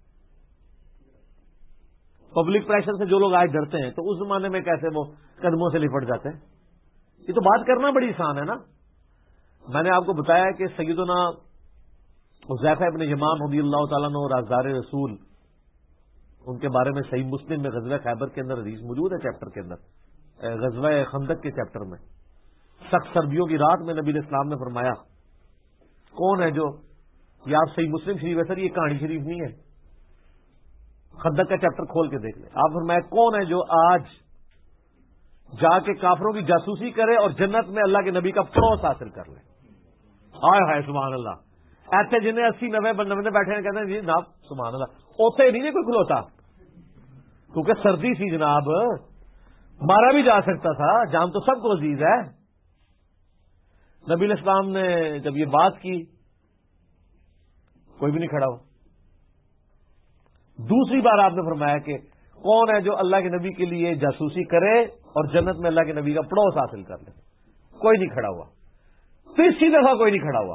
پبلک پریشر سے جو لوگ آج ڈرتے ہیں تو اس زمانے میں کیسے وہ قدموں سے لپٹ جاتے ہیں؟ یہ تو بات کرنا بڑی آسان ہے نا. میں نے آپ کو بتایا کہ سیدنا حذیفہ ابن یمان رضی اللہ تعالیٰ عنہ رازدار رسول، ان کے بارے میں صحیح مسلم میں غزوہ خیبر کے اندر حدیث موجود ہے، چیپٹر کے اندر، غزوہ خندق کے چیپٹر میں. سخت سردیوں کی رات میں نبی علیہ السلام نے فرمایا کون ہے جو، یہ آپ صحیح مسلم شریف ہے سر، یہ کہانی شریف نہیں ہے، خندق کا چیپٹر کھول کے دیکھ لیں. آپ فرمایا کون ہے جو آج جا کے کافروں کی جاسوسی کرے اور جنت میں اللہ کے نبی کا پڑوس حاصل کر لے. ہائے ہائے سبحان اللہ. ایسے جنہیں 80-90 بندے بیٹھے ہیں کہتے ہیں جی جناب سبحان اللہ، اوتے نہیں کوئی کھلوتا کیونکہ سردی سی جناب، مارا بھی جا سکتا تھا، جان تو سب کو عزیز ہے. نبی علیہ السلام نے جب یہ بات کی کوئی بھی نہیں کھڑا ہو. دوسری بار آپ نے فرمایا کہ کون ہے جو اللہ کے نبی کے لیے جاسوسی کرے اور جنت میں اللہ کے نبی کا پڑوس حاصل کر لے. کوئی نہیں کھڑا ہوا. तीसरी दफा कोई नहीं खड़ा हुआ।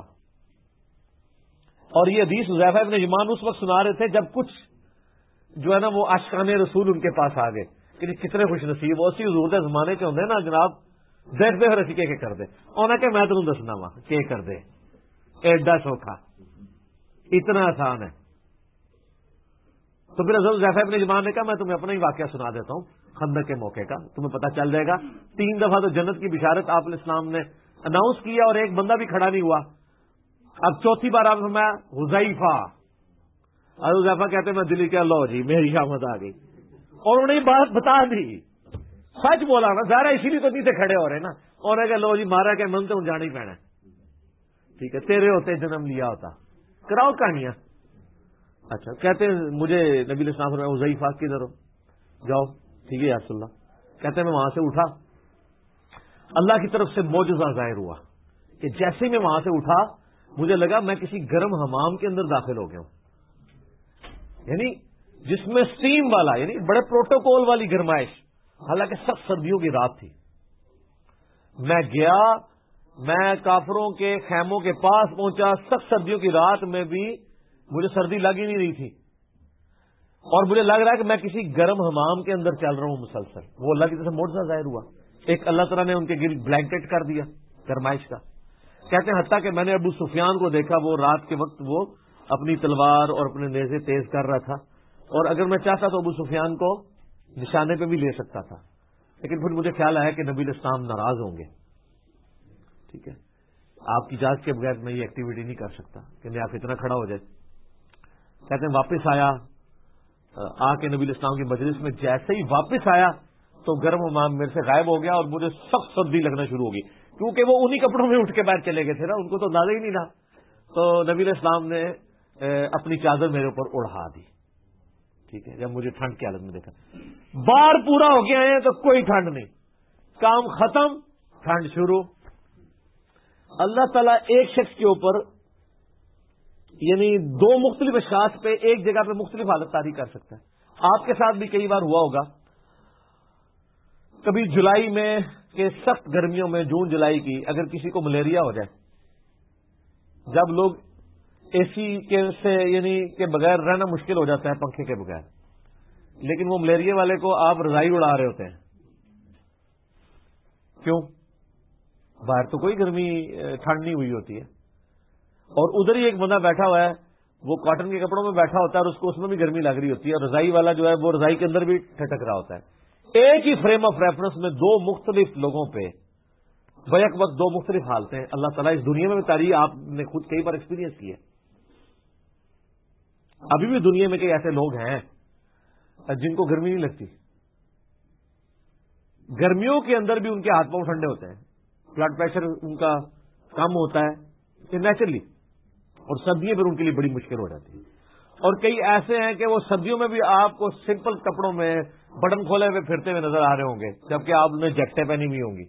और ये हदीस हुज़ैफा इब्न यमान उस वक्त सुना रहे थे जब कुछ जो है ना वो आशिकाने रसूल उनके पास आ गए कि कितने खुश नसीब वो उसी हुजूर दे जमाने च होंदे ना जनाब, देखते फिर असी के कर दे उन्हें कि मैं तेन दसना वा के कर दे, एडा सौखा, इतना आसान है। तो फिर हज़रत हुज़ैफा इब्न यमान ने कहा मैं तुम्हें अपना ही वाकया सुना देता हूँ खंदक के मौके का, तुम्हें पता चल जाएगा। 3 दफा तो जन्नत की बिशारत आप इस्लाम ने अनाउंस किया और एक बंदा भी खड़ा नहीं हुआ। अब चौथी बार आप मैं हुज़ैफा, और हुज़ैफा कहते मैं दिल्ली क्या लो जी मेरी आमद आ गई, और उन्हें बात बता दी, सच बोला ना सारा, इसीलिए तो नीचे खड़े हो रहे ना। और अगर लो जी मारा क्या मन तो जाना ही पैना, ठीक है तेरे होते जन्म लिया होता, कराओ कहानियां। अच्छा कहते मुझे नबी इस्लाम ने हुज़ैफा किधर हो, जाओ ठीक है या रसूलल्लाह। कहते मैं वहां से उठा, अल्लाह की तरफ से मौजज़ा जाहिर हुआ कि जैसे मैं वहां से उठा मुझे लगा मैं किसी गर्म हमाम के अंदर दाखिल हो गया हूं, यानी जिसमें स्टीम वाला, यानी बड़े प्रोटोकॉल वाली गर्माइश, हालांकि सख्त सर्दियों की रात थी। मैं गया, मैं काफरों के खैमों के पास पहुंचा, सख्त सर्दियों की रात में भी मुझे सर्दी लग ही नहीं रही थी, और मुझे लग रहा है कि मैं किसी गर्म हमाम के अंदर चल रहा हूं मुसलसल। वो अल्लाह की तरफ से मोज़ा जाहिर हुआ, एक अल्लाह तआला ने उनके गिर्द ब्लैंकेट कर दिया गर्माइश का। कहते हैं हत्ता कि मैंने अबू सुफियान को देखा, वो रात के वक्त वो अपनी तलवार और अपने नेज़े तेज कर रहा था, और अगर मैं चाहता तो अबू सुफियान को निशाने पे भी ले सकता था, लेकिन फिर मुझे ख्याल आया कि नबी इस्लाम नाराज होंगे, ठीक है आपकी इजाजत के बगैर मैं ये एक्टिविटी नहीं कर सकता कि मैं आप इतना खड़ा हो जाए। कहते हैं वापस आया, आके नबी इस्लाम की मजलिस में जैसे ही वापस आया तो गर्म हमाम मेरे से गायब हो गया और मुझे सख्त सर्दी लगना शुरू हो गई, क्योंकि वो उन्हीं कपड़ों में उठ के बाहर चले गए थे ना, उनको तो अंदाजा ही नहीं था। तो नबी इस्लाम ने अपनी चादर मेरे ऊपर उड़ा दी, ठीक है, जब मुझे ठंड की हालत में देखा। बार पूरा हो गया है तो कोई ठंड नहीं, काम खत्म ठंड शुरू। अल्लाह ताला एक शख्स के ऊपर यानी 2 मुख्तलिफ अशखास पे एक जगह पे मुख्तलिफ हालत तारी कर सकता है। आपके साथ भी कई बार हुआ होगा, कभी जुलाई में के सख्त गर्मियों में, जून जुलाई की, अगर किसी को मलेरिया हो जाए, जब लोग एसी के से यानी के बगैर रहना मुश्किल हो जाता है, पंखे के बगैर, लेकिन वो मलेरिया वाले को आप रजाई उड़ा रहे होते हैं, क्यों? बाहर तो कोई गर्मी ठंड नहीं हुई होती है, और उधर ही एक बंदा बैठा हुआ है, वो कॉटन के कपड़ों में बैठा होता है और उसको उसमें भी गर्मी लग रही होती है, और रजाई वाला जो है वो रजाई के अंदर भी ठटक रहा होता है। एक ही फ्रेम ऑफ रेफरेंस में 2 मुख्तलिफ लोगों पे बैक वक्त 2 मुख्तलिफ हालतें अल्लाह ताला इस दुनिया में तारी आपने खुद कई बार एक्सपीरियंस की है। अभी भी दुनिया में कई ऐसे लोग हैं जिनको गर्मी नहीं लगती, गर्मियों के अंदर भी उनके हाथ पांव ठंडे होते हैं, ब्लड प्रेशर उनका कम होता है नेचुरली, और सर्दियों पर उनके लिए बड़ी मुश्किल हो जाती है। और कई ऐसे हैं कि वो सर्दियों में भी आपको सिंपल कपड़ों में बटन खोले हुए फिरते हुए नजर आ रहे होंगे, जबकि आपने जैकेटें पहनी हुई होंगी,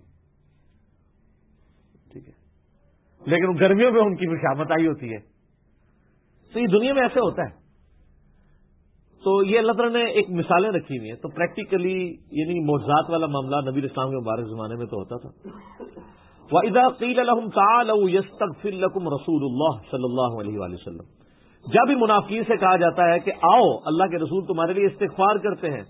ठीक है, लेकिन गर्मियों में उनकी भी शामत आई होती है। तो ये दुनिया में ऐसे होता है। तो ये अल्लाह ताला ने एक मिसालें रखी हुई हैं, तो प्रैक्टिकली यानी मौजज़ात वाला मामला नबी इस्लाम के मुबारक ज़माने में तो होता था। वइज़ा क़ील लहुम तालू यस्तग़फिर लकुम रसूलुल्लाह सल्लल्लाहु अलैहि वसल्लम, जब भी मुनाफिकीन से कहा जाता है कि आओ अल्लाह के रसूल तुम्हारे लिए इस्तिग़फ़ार करते हैं,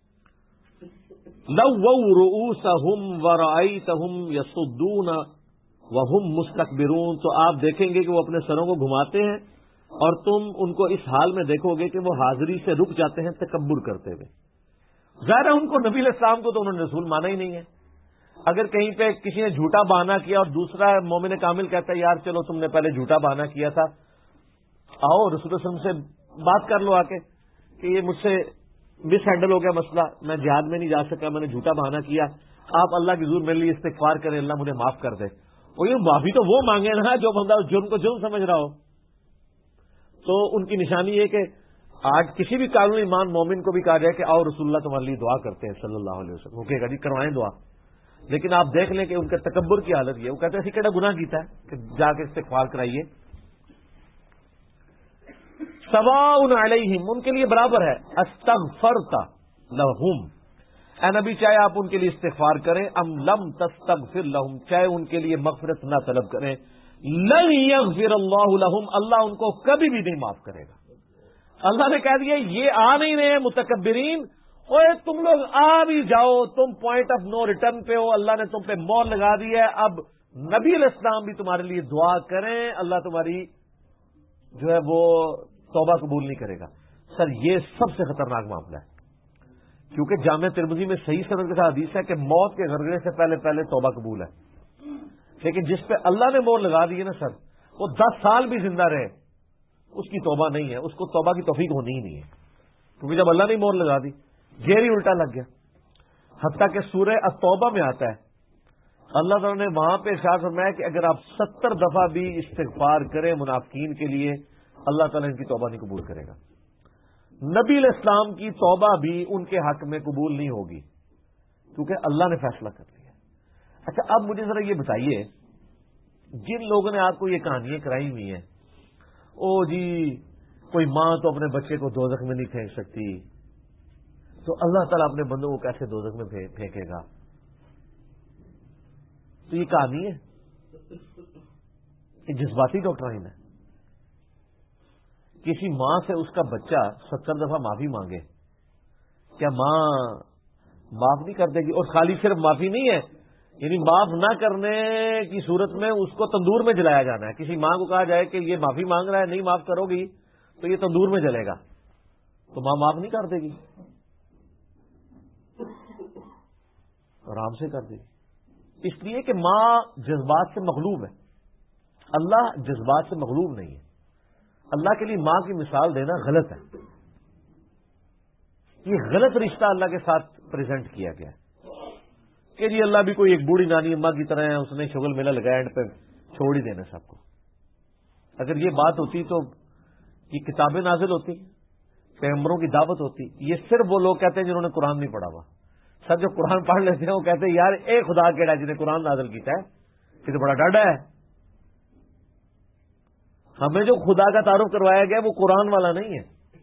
लव्वू रुऊसहुम व रअयतहुम यसुद्दून व हुम मुस्तकबिरून, तो आप देखेंगे कि वो अपने सरों को घुमाते हैं और तुम उनको इस हाल में देखोगे कि वो हाजिरी से रुक जाते हैं तकब्बुर करते हुए। ज़ाहिर है उनको नबी इस्लाम को तो उन्होंने रसूल माना ही नहीं है। अगर कहीं पे किसी ने झूठा बहाना किया और दूसरा मोमिन कामिल कहता है यार चलो तुमने पहले झूठा बहाना किया था, आओ रसूल से बात कर लो आके कि ये मुझसे मिस हैंडल हो गया मसला, मैं जिहाद में नहीं जा सका, मैंने झूठा बहाना किया, आप अल्लाह की ज़रूर मेरे लिए इस्तिग़फ़ार करें, अल्लाह मुझे माफ कर दे। और ये माफी तो वो मांगे ना जो बंदा उस जुर्म को जुर्म समझ रहा हो। तो उनकी निशानी है कि आज किसी भी कानूनी ईमान मोमिन को भी कहा जाए कि आओ रसूलुल्लाह तुम्हारे लिए दुआ करते हैं सल्लल्लाहु अलैहि वसल्लम, वो कहेगा जी करवाएं दुआ, लेकिन आप देख लें कि उनके तकब्बुर की हालत ये, वो कहते हैं केड़ा गुनाह कीता है कि जाके इस्तिग़फ़ार कराइए। सवाउन अलैहिम, उनके लिए बराबर है, अस्तग़फ़रता लहुम, اے نبی چاہے آپ ان کے لیے استغفار کریں ام لم تستغفر لهم، چاہے ان کے لیے مغفرت نہ طلب کریں، لن یغفر اللہ لهم، اللہ ان کو کبھی بھی نہیں معاف کرے گا۔ اللہ نے کہہ دیا یہ آ نہیں رہے متکبرین، اوے تم لوگ آ بھی جاؤ، تم پوائنٹ آف نو ریٹرن پہ ہو، اللہ نے تم پہ مور لگا دی ہے، اب نبی علیہ السلام بھی تمہارے لیے دعا کریں، اللہ تمہاری جو ہے وہ توبہ قبول نہیں کرے گا۔ سر یہ سب سے خطرناک معاملہ ہے، کیونکہ جامع ترمذی میں صحیح سند کے ساتھ حدیث ہے کہ موت کے غرغرے سے پہلے پہلے توبہ قبول ہے، لیکن جس پہ اللہ نے مور لگا دی ہے نا سر، وہ 10 سال بھی زندہ رہے اس کی توبہ نہیں ہے، اس کو توبہ کی توفیق ہونی ہی نہیں ہے، کیونکہ جب اللہ نے مور لگا دی گیر ہی الٹا لگ گیا۔ حتیٰ کہ سورہ التوبہ میں آتا ہے اللہ تعالیٰ نے وہاں پہ ارشاد فرمایا کہ اگر آپ 70 دفعہ بھی استغفار کریں منافقین کے لیے، اللہ تعالیٰ ان کی توبہ نہیں قبول کرے گا۔ نبی علیہ السلام کی توبہ بھی ان کے حق میں قبول نہیں ہوگی، کیونکہ اللہ نے فیصلہ کر لیا۔ اچھا اب مجھے ذرا یہ بتائیے، جن لوگوں نے آپ کو یہ کہانیاں کرائی ہوئی ہیں، او جی کوئی ماں تو اپنے بچے کو دوزخ میں نہیں پھینک سکتی، تو اللہ تعالیٰ اپنے بندوں کو کیسے دوزخ میں پھینکے گا؟ تو یہ کہانی ہے، یہ جذباتی ڈاکٹرائن ہے۔ کسی ماں سے اس کا بچہ 70 دفعہ معافی مانگے، کیا ماں معاف نہیں کر دے گی؟ اور خالی صرف معافی نہیں ہے، یعنی معاف نہ کرنے کی صورت میں اس کو تندور میں جلایا جانا ہے۔ کسی ماں کو کہا جائے کہ یہ معافی مانگ رہا ہے، نہیں معاف کرو گی تو یہ تندور میں جلے گا، تو ماں معاف نہیں کر دے گی، آرام سے کر دے گی، اس لیے کہ ماں جذبات سے مغلوب ہے، اللہ جذبات سے مغلوب نہیں ہے۔ اللہ کے لیے ماں کی مثال دینا غلط ہے، یہ غلط رشتہ اللہ کے ساتھ پریزنٹ کیا گیا ہے کہ جی اللہ بھی کوئی ایک بوڑھی نانی اماں کی طرح ہے، اس نے شغل میلہ لگایا، اینڈ پہ چھوڑ ہی دینا سب کو۔ اگر یہ بات ہوتی تو یہ کتابیں نازل ہوتی، پیغمبروں کی دعوت ہوتی۔ یہ صرف وہ لوگ کہتے ہیں جنہوں نے قرآن نہیں پڑھا ہوا، سب جو قرآن پڑھ لیتے ہیں وہ کہتے ہیں یار اے خدا کیڑا جنہیں قرآن نازل کیتا ہے، یہ تو بڑا ڈاڈا ہے۔ ہمیں جو خدا کا تعارف کروایا گیا وہ قرآن والا نہیں ہے۔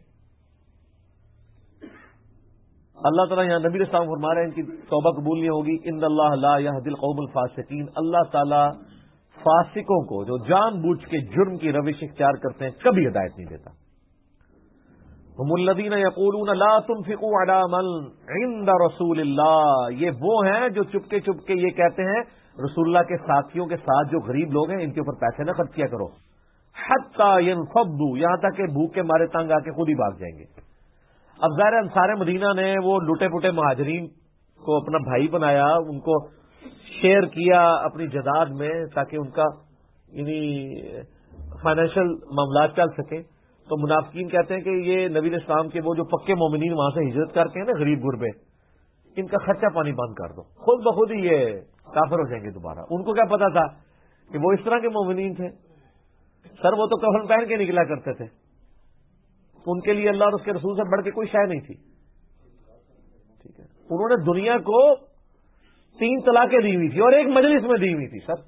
اللہ تعالیٰ یہاں نبی علیہ السلام فرما رہے ہیں ان کی توبہ قبول نہیں ہوگی۔ ان اللہ لا یہدی القوم الفاسقین، اللہ تعالیٰ فاسقوں کو جو جان بوجھ کے جرم کی روش اختیار کرتے ہیں کبھی ہدایت نہیں دیتا۔ ہم الذین یقولون لا تنفقوا علی من عند رسول اللہ، یہ وہ ہیں جو چپکے چپکے یہ کہتے ہیں رسول اللہ کے ساتھیوں کے ساتھ جو غریب لوگ ہیں ان کے اوپر پیسے نہ خرچ کیا کرو، حتی ینفضوا، یہاں تک کہ بھوک کے مارے تنگ آ کے خود ہی بھاگ جائیں گے۔ اب ظاہر انصار مدینہ نے وہ لٹے پٹے مہاجرین کو اپنا بھائی بنایا، ان کو شیئر کیا اپنی جائیداد میں تاکہ ان کا یعنی فائنینشیل معاملات چل سکیں۔ تو منافقین کہتے ہیں کہ یہ نبی علیہ السلام کے وہ جو پکے مومنین وہاں سے ہجرت کر کے ہیں نا غریب غربے، ان کا خرچہ پانی بند کر دو، خود بخود ہی یہ کافر ہو جائیں گے دوبارہ۔ ان کو کیا پتا تھا کہ وہ اس طرح کے مومنین تھے؟ سر وہ تو کفن پہن کے نکلا کرتے تھے، ان کے لیے اللہ اور اس کے رسول سے بڑھ کے کوئی شے نہیں تھی۔ ٹھیک ہے، انہوں نے دنیا کو 3 طلاقیں دی ہوئی تھی اور ایک مجلس میں دی ہوئی تھی، سر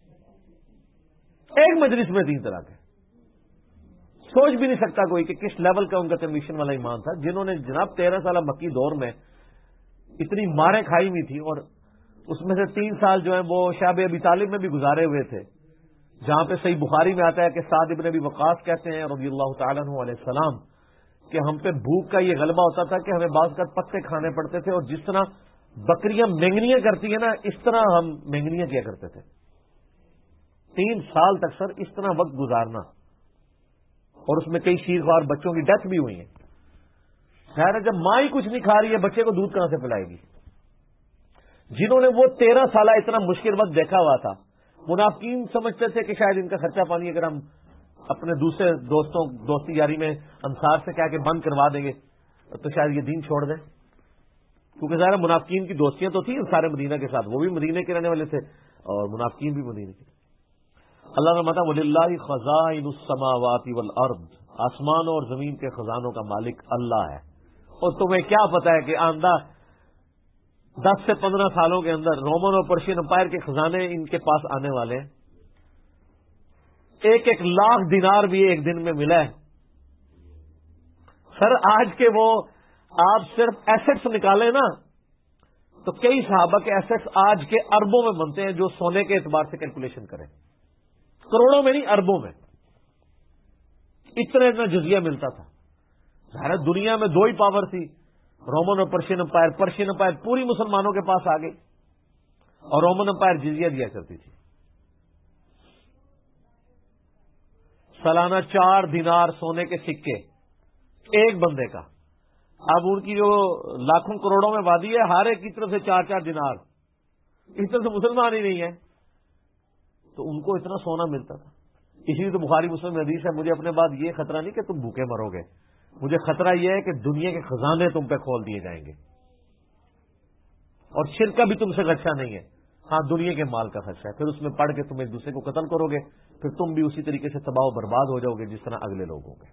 ایک مجلس میں 3 طلاقیں۔ سوچ بھی نہیں سکتا کوئی کہ کس لیول کا ان کا کنوکشن والا ایمان تھا، جنہوں نے جناب 13 سالہ مکی دور میں اتنی ماریں کھائی ہوئی تھی، اور اس میں سے 3 سال جو ہیں وہ شعب ابی طالب میں بھی گزارے ہوئے تھے، جہاں پہ صحیح بخاری میں آتا ہے کہ سعد ابن ابی وقاص کہتے ہیں رضی اللہ تعالیٰ عنہ علیہ السلام کہ ہم پہ بھوک کا یہ غلبہ ہوتا تھا کہ ہمیں بعض کا پتے کھانے پڑتے تھے، اور جس طرح بکریاں مینگنیاں کرتی ہیں نا اس طرح ہم مینگنیاں کیا کرتے تھے۔ 3 سال تک سر اس طرح وقت گزارنا، اور اس میں کئی شیرخوار بچوں کی ڈیتھ بھی ہوئی ہے۔ خیر ہے، جب ماں ہی کچھ نہیں کھا رہی ہے بچے کو دودھ کہاں سے پلائے گی؟ جنہوں نے وہ 13 سالہ اتنا مشکل وقت دیکھا ہوا تھا، منافقین سمجھتے تھے کہ شاید ان کا خرچہ پانی اگر ہم اپنے دوسرے دوستی یاری میں انصار سے کہہ کے بند کروا دیں گے تو شاید یہ دین چھوڑ دیں، کیونکہ ظاہر منافقین کی دوستیاں تو تھیں انصار مدینہ کے ساتھ، وہ بھی مدینہ کے رہنے والے تھے اور منافقین بھی مدینہ کے۔ اللہ نے فرمایا وَلِلَّهِ خَزَائِنُ السَّمَاوَاتِ وَالْأَرْضِ، آسمانوں اور زمین کے خزانوں کا مالک اللہ ہے۔ اور تمہیں کیا پتا ہے کہ آئندہ 10 سے 15 سالوں کے اندر رومن اور پرشین امپائر کے خزانے ان کے پاس آنے والے ہیں۔ 1 لاکھ دینار بھی ایک دن میں ملا ہے۔ سر آج کے وہ آپ صرف ایسٹس نکالیں نا تو کئی صحابہ کے ایسے آج کے اربوں میں بنتے ہیں جو سونے کے اعتبار سے کیلکولیشن کریں، کروڑوں میں نہیں، اربوں میں، اتنا جزیہ ملتا تھا۔ ظاہر دنیا میں دو ہی پاور تھی، رومن اور پرشین امپائر۔ پرشین امپائر پوری مسلمانوں کے پاس آ گئی اور رومن امپائر جزیہ دیا کرتی تھی، سالانہ 4 دینار سونے کے سکے ایک بندے کا۔ اب ان کی جو لاکھوں کروڑوں میں وادی ہے، ہر ایک کی طرف سے 4 دینار، اس طرح سے مسلمان ہی نہیں ہے، تو ان کو اتنا سونا ملتا تھا۔ اسی لیے تو بخاری مسلم میں حدیث ہے، مجھے اپنے بعد یہ خطرہ نہیں کہ تم بھوکے مرو گے، مجھے خطرہ یہ ہے کہ دنیا کے خزانے تم پہ کھول دیے جائیں گے، اور شرک کا بھی تم سے خدشہ نہیں ہے، ہاں دنیا کے مال کا خدشہ ہے، پھر اس میں پڑھ کے تم ایک دوسرے کو قتل کرو گے، پھر تم بھی اسی طریقے سے تباہ و برباد ہو جاؤ گے جس طرح اگلے لوگ ہوں گے۔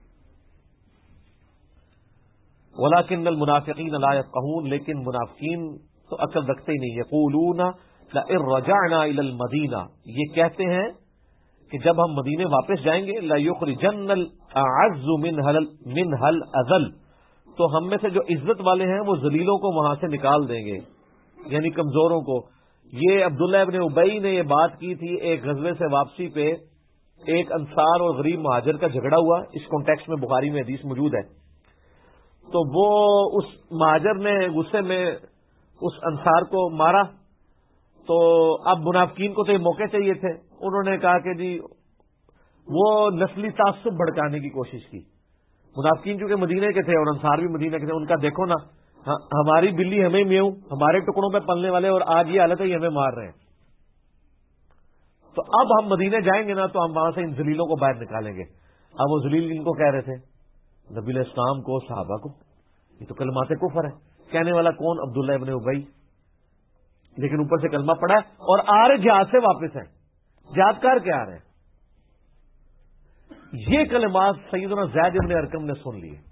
وَلَٰكِنَّ الْمُنَافِقِينَ لَا يَفْقَهُونَ، لیکن منافقین تو عقل رکھتے ہی نہیں۔ يَقُولُونَ لَئِن رَجَعْنَا إِلَى الْمَدِينَةِ، یہ کہتے ہیں کہ جب ہم مدینے واپس جائیں گے، لَيُخْرِجَنَّ الْأَعَزُّ مِنْهَا الْأَذَلَّ، تو ہم میں سے جو عزت والے ہیں وہ ذلیلوں کو وہاں سے نکال دیں گے، یعنی کمزوروں کو۔ یہ عبداللہ ابن ابی نے یہ بات کی تھی ایک غزوے سے واپسی پہ، ایک انصار اور غریب مہاجر کا جھگڑا ہوا، اس کانٹیکسٹ میں بخاری میں حدیث موجود ہے۔ تو وہ اس مہاجر نے غصے میں اس انصار کو مارا، تو اب منافقین کو تو یہ موقع چاہیے تھے، انہوں نے کہا کہ جی وہ نسلی تعصب بھڑکانے کی کوشش کی۔ منافقین چونکہ مدینے کے تھے اور انصار بھی مدینے کے تھے، ان کا دیکھو نا، ہماری بلی ہمیں میوں، ہمارے ٹکڑوں میں پلنے والے، اور آج یہ حالت ہے یہ ہمیں مار رہے ہیں، تو اب ہم مدینے جائیں گے نا تو ہم وہاں سے ان ذلیلوں کو باہر نکالیں گے۔ اب وہ ذلیل ان کو کہہ رہے تھے، نبی علیہ السلام کو، صحابہ کو، یہ تو کلمات کفر ہے۔ کہنے والا کون؟ عبداللہ ابن ابی، لیکن اوپر سے کلمہ پڑا ہے اور آ رہے جہاد سے واپس ہیں، جہاد کر کے آ رہے ہیں۔ یہ کلمات سیدنا زید ابن ارقم نے سن لیے،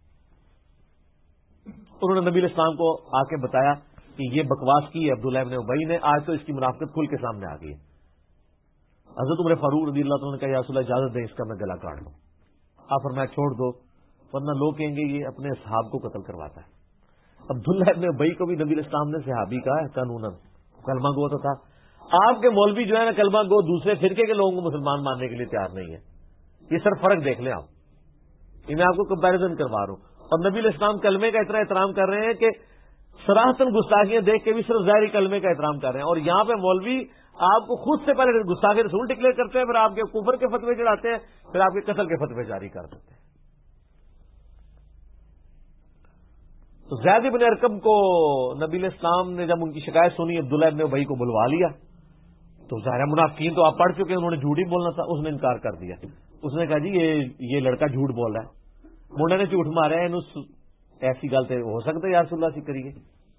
انہوں نے نبی علیہ السلام کو آ کے بتایا کہ یہ بکواس کی ہے عبداللہ ابن ابی نے، آج تو اس کی منافقت کھل کے سامنے آ گئی ہے۔ حضرت عمر فاروق رضی اللہ تعالیٰ نے کہا یا رسول اللہ اجازت دیں اس کا میں گلا کاٹ دوں، آپ فرمایا چھوڑ دو، ورنہ لوگ کہیں گے یہ اپنے اصحاب کو قتل کرواتا ہے۔ عبداللہ ابن ابی کو بھی نبی علیہ السلام نے صحابی کہا ہے قانوناً، کلمہ گو تو تھا۔ آپ کے مولوی جو ہے نا کلمہ گو دوسرے فرقے کے لوگوں کو مسلمان ماننے کے لیے تیار نہیں ہے، یہ صرف فرق دیکھ لیں آپ، میں آپ کو کمپیریزن کروا رہا ہوں۔ اور نبی علیہ السلام کلمے کا اتنا احترام کر رہے ہیں کہ صراحتاً گستاخیاں دیکھ کے بھی صرف ظاہری کلمے کا احترام کر رہے ہیں، اور یہاں پہ مولوی آپ کو خود سے پہلے گستاخی رسول ڈکلیئر کرتے ہیں، پھر آپ کے کفر کے فتوے چڑھاتے ہیں، پھر آپ کے قتل کے فتوے جاری کر دیتے ہیں۔ تو زید ابن ارقم کو نبی علیہ السلام نے جب ان کی شکایت سنی، عبداللہ ابن ابی کو بلوا لیا، تو ظاہر منافقین تو آپ پڑھ چکے، انہوں نے جھوٹ ہی بولنا تھا، اس نے انکار کر دیا، اس نے کہا جی یہ لڑکا جھوٹ بول رہا ہے، منڈے نے جھوٹ مارا ہے، ایسی گل تو ہو سکتا ہے یا رسول اللہ سے کریے۔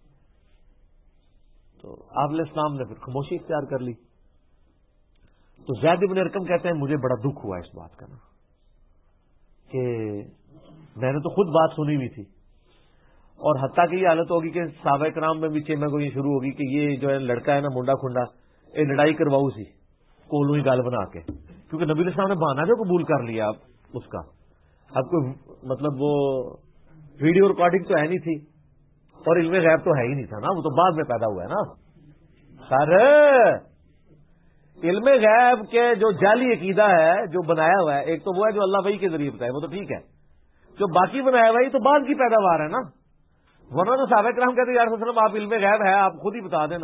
تو آپ علیہ السلام نے پھر خاموشی اختیار کر لی۔ تو زید ابن ارقم کہتے ہیں مجھے بڑا دکھ ہوا اس بات کا نا، کہ میں نے تو خود بات سنی ہوئی تھی، اور حتیٰ کہ یہ حالت ہوگی کہ صحابہ کرام میں بھی چیمہ کو یہ شروع ہوگی کہ یہ جو ہے لڑکا ہے نا منڈا کھنڈا، یہ لڑائی کرواؤ سی کولوں ہی گل بنا کے، کیونکہ نبی علیہ السلام نے بہانا جو قبول کر لیا اب اس کا، اب کوئی مطلب وہ ویڈیو ریکارڈنگ تو ہے نہیں تھی، اور علم غیب تو ہے ہی نہیں تھا نا، وہ تو بعد میں پیدا ہوا ہے نا۔ سر علم غیب کے جو جعلی عقیدہ ہے جو بنایا ہوا ہے، ایک تو وہ ہے جو اللہ وحی کے ذریعے بتایا، وہ تو ٹھیک ہے، جو باقی بنایا ہوا ہے تو بعد کی پیداوار ہے نا، ورنہ تو صحابہ کرام کہتے ہیں یا رسول اللہ آپ علم غیب ہے آپ خود ہی بتا دینا۔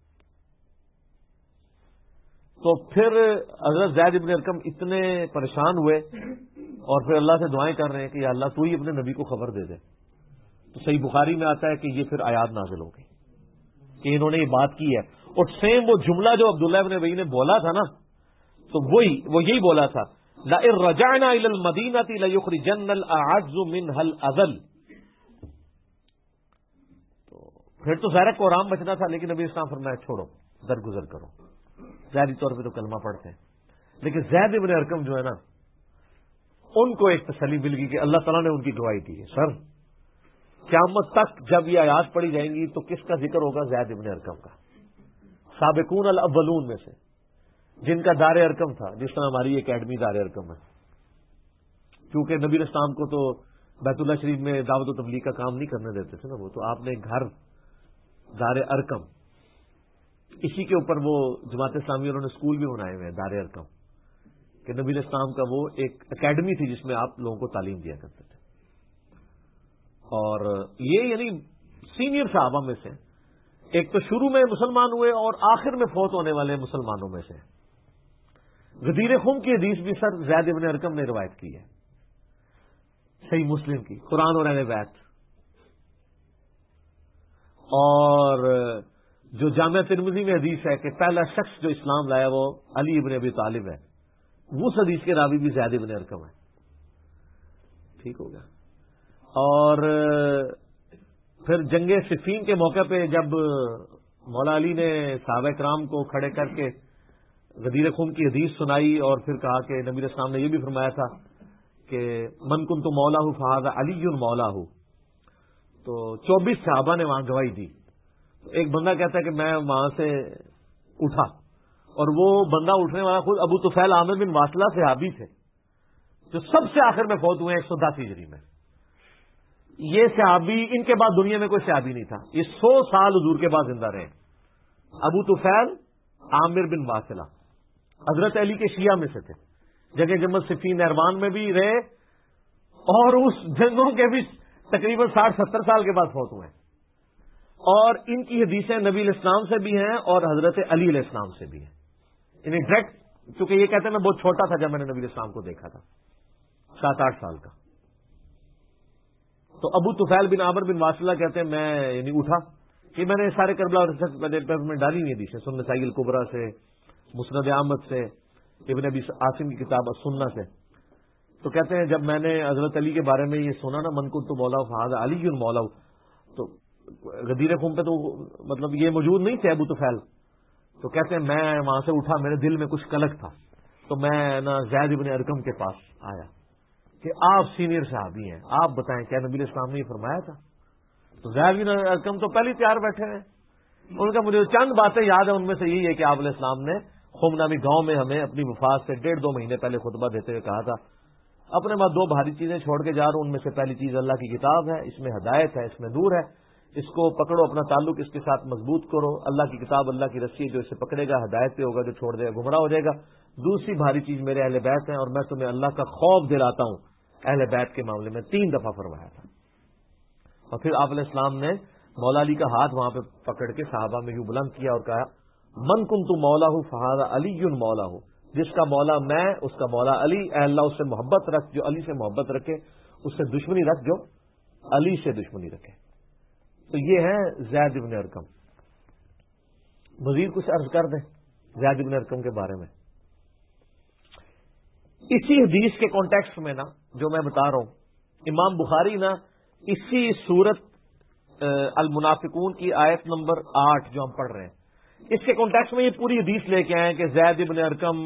تو پھر حضرت زید ابن ارقم اتنے پریشان ہوئے اور پھر اللہ سے دعائیں کر رہے ہیں کہ یا اللہ تو ہی اپنے نبی کو خبر دے دے۔ تو صحیح بخاری میں آتا ہے کہ یہ پھر آیات نازل ہو گئی کہ انہوں نے یہ بات کی ہے، اور سیم وہ جملہ جو عبداللہ ابن ابی نے بولا تھا نا، تو وہ یہی بولا تھا لَئِن رَجَعْنَا إِلَى الْمَدِينَةِ لَيُخْرِجَنَّ الْأَعَزُّ مِنْهَا الْأَذَلَّ۔ پھر تو ظاہر قرآن بچنا تھا، لیکن نبی اسلام فرمایا چھوڑو، درگزر کرو، ظاہری طور پہ تو کلمہ پڑھتے ہیں، لیکن زید ابن ارقم جو ہے نا ان کو ایک تسلی مل گئی کہ اللہ تعالیٰ نے ان کی گواہی دی ہے۔ سر قیامت تک جب یہ آیات پڑھی جائیں گی تو کس کا ذکر ہوگا؟ زید ابن ارقم کا، سابقون الاولون میں سے، جن کا دار ارقم تھا، جس طرح ہماری اکیڈمی دار ارقم ہے، کیونکہ نبی علیہ السلام کو تو بیت اللہ شریف میں دعوت و تبلیغ کا کام نہیں کرنے دیتے تھے نا، وہ تو آپ نے گھر دار ارقم، اسی کے اوپر وہ جماعت اسلامی انہوں نے اسکول بھی بنائے ہوئے ہیں، دار ارقم، کہ نبی اسلام کا وہ ایک اکیڈمی تھی جس میں آپ لوگوں کو تعلیم دیا کرتے تھے. اور یہ یعنی سینئر صحابہ میں سے ایک تو شروع میں مسلمان ہوئے اور آخر میں فوت ہونے والے مسلمانوں میں سے. غدیر خم کی حدیث بھی سر زید بن ارقم نے روایت کی ہے، صحیح مسلم کی، قرآن اور اہل بیت. اور جو جامعہ ترمذی میں حدیث ہے کہ پہلا شخص جو اسلام لایا وہ علی ابن ابی طالب ہے، وہ اس حدیث کے راوی بھی زید بن ارقم ہے. ٹھیک ہو گیا. اور پھر جنگ صفین کے موقع پہ جب مولا علی نے صحابہ کرام کو کھڑے کر کے غدیر خم کی حدیث سنائی اور پھر کہا کہ نبی اسلام نے یہ بھی فرمایا تھا کہ من کنت مولا ہوں فہذا علی مولا ہوں، تو 24 صحابہ نے وہاں گواہی دی. تو ایک بندہ کہتا ہے کہ میں وہاں سے اٹھا، اور وہ بندہ اٹھنے والا خود ابو طفیل عامر بن واصلہ صحابی تھے جو سب سے آخر میں فوت ہوئے ہیں 110 ہجری میں. یہ صحابی، ان کے بعد دنیا میں کوئی صحابی نہیں تھا، یہ 100 سال حضور کے بعد زندہ رہے. ابو طفیل عامر بن واصلہ حضرت علی کے شیعہ میں سے تھے، جگہ جمل صفین نہروان میں بھی رہے اور اس جنگوں کے بھی تقریباً 60-70 سال کے بعد فوت ہوئے ہیں. اور ان کی حدیثیں نبی علیہ السلام سے بھی ہیں اور حضرت علی علیہ السلام سے بھی ہیں. انہیں ڈائریکٹ، چونکہ یہ کہتے ہیں میں بہت چھوٹا تھا جب میں نے نبی علیہ السلام کو دیکھا تھا، 7-8 سال کا. تو ابو طفیل بن عامر بن واصلہ کہتے ہیں میں یعنی اٹھا کہ میں نے سارے کربلا میں ڈالی ہوئی حدیثیں، سنن نسائی الکبریٰ سے، مسند احمد سے، ابن ابی عاصم کی کتاب السنہ سے. تو کہتے ہیں جب میں نے حضرت علی کے بارے میں یہ سنا نا، من کنت مولا فہذا علی مولا، تو غدیر خم پہ تو مطلب یہ موجود نہیں تھے ابو طفیل. تو کہتے ہیں میں وہاں سے اٹھا، میرے دل میں کچھ کلک تھا، تو میں نا زید بن ارقم کے پاس آیا کہ آپ سینئر صحابی ہیں، آپ بتائیں کیا نبی علیہ السلام نے یہ فرمایا تھا؟ تو زید بن ارقم تو پہلے تیار بیٹھے ہیں. ان کا مجھے چند باتیں یاد ہیں، ان میں سے یہی ہے کہ آپ علیہ السلام نے خم نامی گاؤں میں ہمیں اپنی وفات سے 1.5-2 مہینے پہلے خطبہ دیتے ہوئے کہا تھا اپنے بعد 2 بھاری چیزیں چھوڑ کے جا رہا ہوں، ان میں سے پہلی چیز اللہ کی کتاب ہے، اس میں ہدایت ہے، اس میں نور ہے، اس کو پکڑو، اپنا تعلق اس کے ساتھ مضبوط کرو. اللہ کی کتاب اللہ کی رسی، جو اسے پکڑے گا ہدایت پہ ہوگا، جو چھوڑ دے گا گمراہ ہو جائے گا. دوسری بھاری چیز میرے اہل بیت ہیں، اور میں تمہیں اللہ کا خوف دلاتا ہوں. اہل بیت کے معاملے میں 3 دفعہ فرمایا تھا. اور پھر آپ علیہ السلام نے مولا علی کا ہاتھ وہاں پہ پکڑ کے صحابہ میں یوں بلند کیا اور کہا من کنت مولا ہوں فہذا علی مولا ہوں، جس کا مولا میں اس کا مولا علی. اے اللہ اس سے محبت رکھ جو علی سے محبت رکھے، اس سے دشمنی رکھ جو علی سے دشمنی رکھے. تو یہ ہے زید بن ارقم. مزید کچھ عرض کر دیں زید بن ارقم کے بارے میں. اسی حدیث کے کانٹیکسٹ میں نا جو میں بتا رہا ہوں، امام بخاری نا اسی سورت المنافقون کی آیت نمبر 8 جو ہم پڑھ رہے ہیں، اس کے کانٹیکسٹ میں یہ پوری حدیث لے کے آئے کہ زید بن ارقم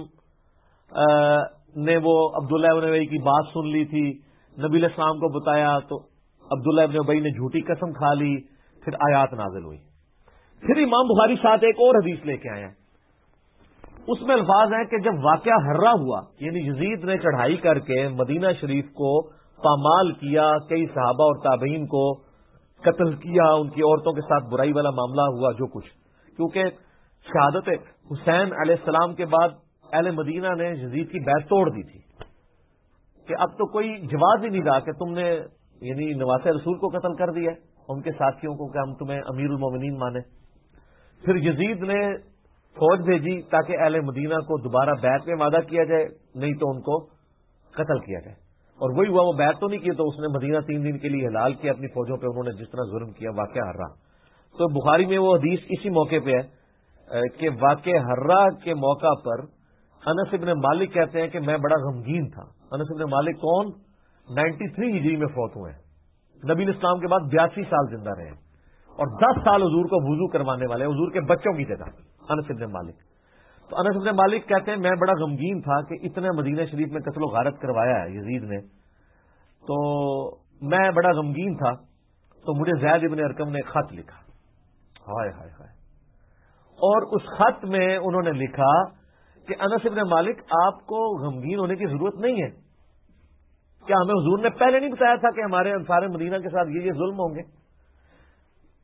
نے وہ عبداللہ ابن ابی کی بات سن لی تھی، نبی علیہ السلام کو بتایا تو عبداللہ ابن ابی نے جھوٹی قسم کھا لی، پھر آیات نازل ہوئی. پھر امام بخاری ساتھ ایک اور حدیث لے کے آئے ہیں، اس میں الفاظ ہیں کہ جب واقعہ ہررا ہوا، یعنی یزید نے چڑھائی کر کے مدینہ شریف کو پامال کیا، کئی صحابہ اور تابعین کو قتل کیا، ان کی عورتوں کے ساتھ برائی والا معاملہ ہوا جو کچھ، کیونکہ شہادت حسین علیہ السلام کے بعد اہل مدینہ نے یزید کی بیعت توڑ دی تھی کہ اب تو کوئی جواز ہی نہیں رہا کہ تم نے یعنی نواسہ رسول کو قتل کر دیا، ان کے ساتھیوں کو کہ ہم تمہیں امیر المومنین مانے. پھر یزید نے فوج بھیجی تاکہ اہل مدینہ کو دوبارہ بیعت میں وعدہ کیا جائے، نہیں تو ان کو قتل کیا جائے. اور وہی ہوا، وہ بیعت تو نہیں کی تو اس نے مدینہ 3 دن کے لیے حلال کیا اپنی فوجوں پہ، انہوں نے جس طرح ظلم کیا واقعہ ہررا. تو بخاری میں وہ حدیث اسی موقع پہ ہے کہ واقعہ ہررا کے موقع پر انس بن مالک کہتے ہیں کہ میں بڑا غمگین تھا. انس بن مالک کون؟ 93 ہجری میں فوت ہوئے ہیں، نبی اسلام کے بعد 82 سال زندہ رہے ہیں، اور 10 سال حضور کو وضو کروانے والے، حضور کے بچوں کی جگہ انس بن مالک. تو انس بن مالک کہتے ہیں میں بڑا غمگین تھا کہ اتنے مدینہ شریف میں قتل و غارت کروایا ہے یزید نے، تو میں بڑا غمگین تھا. تو مجھے زید بن ارقم نے ایک خط لکھا، ہائے ہائے ہائے، اور اس خط میں انہوں نے لکھا کہ انس بن مالک آپ کو غمگین ہونے کی ضرورت نہیں ہے، کیا ہمیں حضور نے پہلے نہیں بتایا تھا کہ ہمارے انصار مدینہ کے ساتھ یہ ظلم ہوں گے؟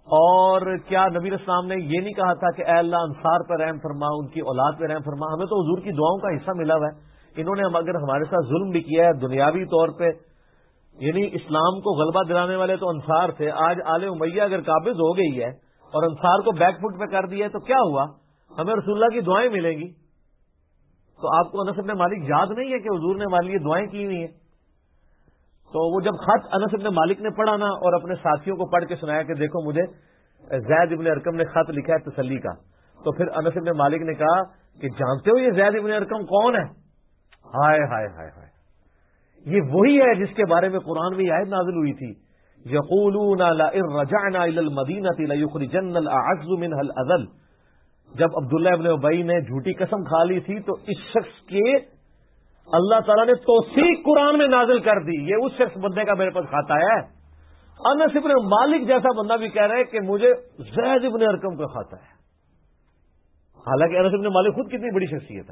اور کیا نبی اسلام نے یہ نہیں کہا تھا کہ اے اللہ انصار پر رحم فرما، ان کی اولاد پہ رحم فرما؟ ہمیں تو حضور کی دعاؤں کا حصہ ملا ہوا ہے. انہوں نے اگر ہمارے ساتھ ظلم بھی کیا ہے دنیاوی طور پہ، یعنی اسلام کو غلبہ دلانے والے تو انصار تھے، آج آل امیہ اگر قابض ہو گئی ہے اور انصار کو بیک فٹ پہ کر دیا ہے تو کیا ہوا؟ ہمیں رسول اللہ کی دعائیں ملیں گی. تو آپ کو انس بن مالک یاد نہیں ہے کہ حضور نے ہمارے لیے دعائیں کی ہوئی ہیں؟ تو وہ جب خط انس بن مالک نے پڑھا نا اور اپنے ساتھیوں کو پڑھ کے سنایا کہ دیکھو مجھے زید بن ارقم نے خط لکھا ہے تسلی کا، تو پھر انس بن مالک نے کہا کہ جانتے ہو یہ زید بن ارقم کون ہے؟ ہائے ہائے ہائے ہائے، یہ وہی ہے جس کے بارے میں قرآن میں آیت نازل ہوئی تھی، یقولون لئن رجعنا الى المدینہ لیخرجن الاعز منها الاذل. جب عبداللہ ابن ابی نے جھوٹی قسم کھا لی تھی تو اس شخص کے اللہ تعالیٰ نے توثیق قرآن میں نازل کر دی، یہ اس شخص بندے کا میرے پاس کھاتا ہے. انس بن مالک جیسا بندہ بھی کہہ رہا ہے کہ مجھے زید بن ارقم کا کھاتا ہے، حالانکہ انس بن مالک خود کتنی بڑی شخصیت ہے.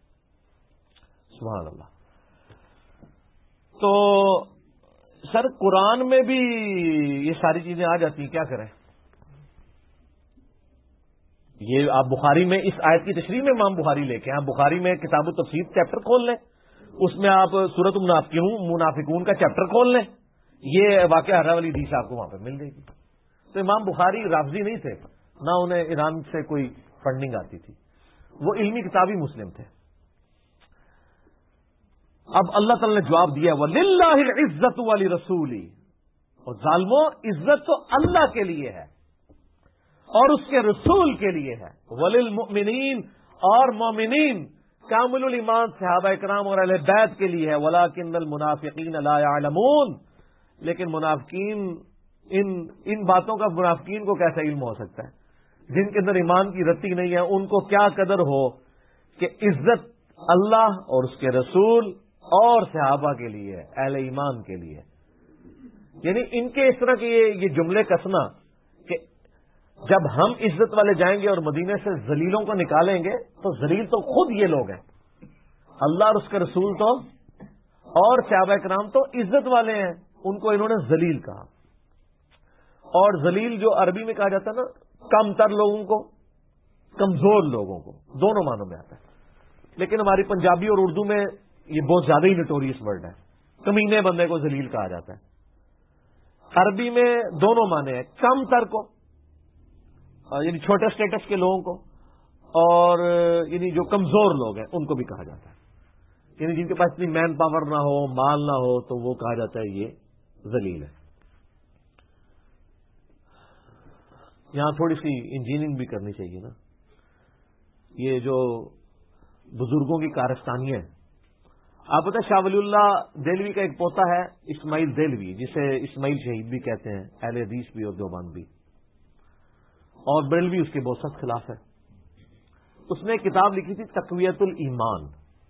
سبحان اللہ. تو سر قرآن میں بھی یہ ساری چیزیں آ جاتی ہیں، کیا کریں؟ یہ آپ بخاری میں اس آیت کی تشریح میں امام بخاری لے کے ہیں، آپ بخاری میں کتاب التفسیر چیپٹر کھول لیں، اس میں آپ سورۃ المنافقون کا چیپٹر کھول لیں، یہ واقعہ ہرا والی حدیث آپ کو وہاں پہ مل جائے گی. تو امام بخاری رافضی نہیں تھے، نہ انہیں ایران سے کوئی فنڈنگ آتی تھی، وہ علمی کتابی مسلم تھے. اب اللہ تعالی نے جواب دیا وَلِلَّهِ الْعِزَّةُ وَلِرَسُولِهِ، اور ظالموں عزت تو اللہ کے لیے ہے اور اس کے رسول کے لیے ہے. وَلِلْمُؤْمِنِينَ، اور مومنین کامل الایمان صحابہ کرام اور اہل بیت کے لیے ہے. وَلَكِنَّ الْمُنَافِقِينَ لَا يَعْلَمُونَ، لیکن منافقین ان باتوں کا منافقین کو کیسا علم ہو سکتا ہے جن کے اندر ایمان کی رتی نہیں ہے؟ ان کو کیا قدر ہو کہ عزت اللہ اور اس کے رسول اور صحابہ کے لیے، اہل ایمان کے لیے. یعنی ان کے اس طرح کے یہ جملے کسنا کہ جب ہم عزت والے جائیں گے اور مدینے سے ذلیلوں کو نکالیں گے تو ذلیل تو خود یہ لوگ ہیں، اللہ اور اس کے رسول تو اور صحابہ کرام تو عزت والے ہیں، ان کو انہوں نے ذلیل کہا. اور ذلیل جو عربی میں کہا جاتا ہے نا، کم تر لوگوں کو، کمزور لوگوں کو، دونوں معنوں میں آتا ہے. لیکن ہماری پنجابی اور اردو میں یہ بہت زیادہ ہی نٹوریس ورڈ ہے، کمینے بندے کو ذلیل کہا جاتا ہے. عربی میں دونوں معنی ہیں، کم تر کو یعنی چھوٹے سٹیٹس کے لوگوں کو، اور یعنی جو کمزور لوگ ہیں ان کو بھی کہا جاتا ہے. یعنی جن کے پاس اتنی مین پاور نہ ہو، مال نہ ہو، تو وہ کہا جاتا ہے یہ ذلیل ہے. یہاں تھوڑی سی انجینئرنگ بھی کرنی چاہیے نا. یہ جو بزرگوں کی کارستانی ہے، آپ پتہ شاہ ولی اللہ دہلوی کا ایک پوتا ہے اسماعیل دہلوی، جسے اسماعیل شہید بھی کہتے ہیں، اہل حدیث بھی اور دیوبند بھی، اور بریلوی اس کے بہت سخت خلاف ہے. اس نے ایک کتاب لکھی تھی تقویت الایمان.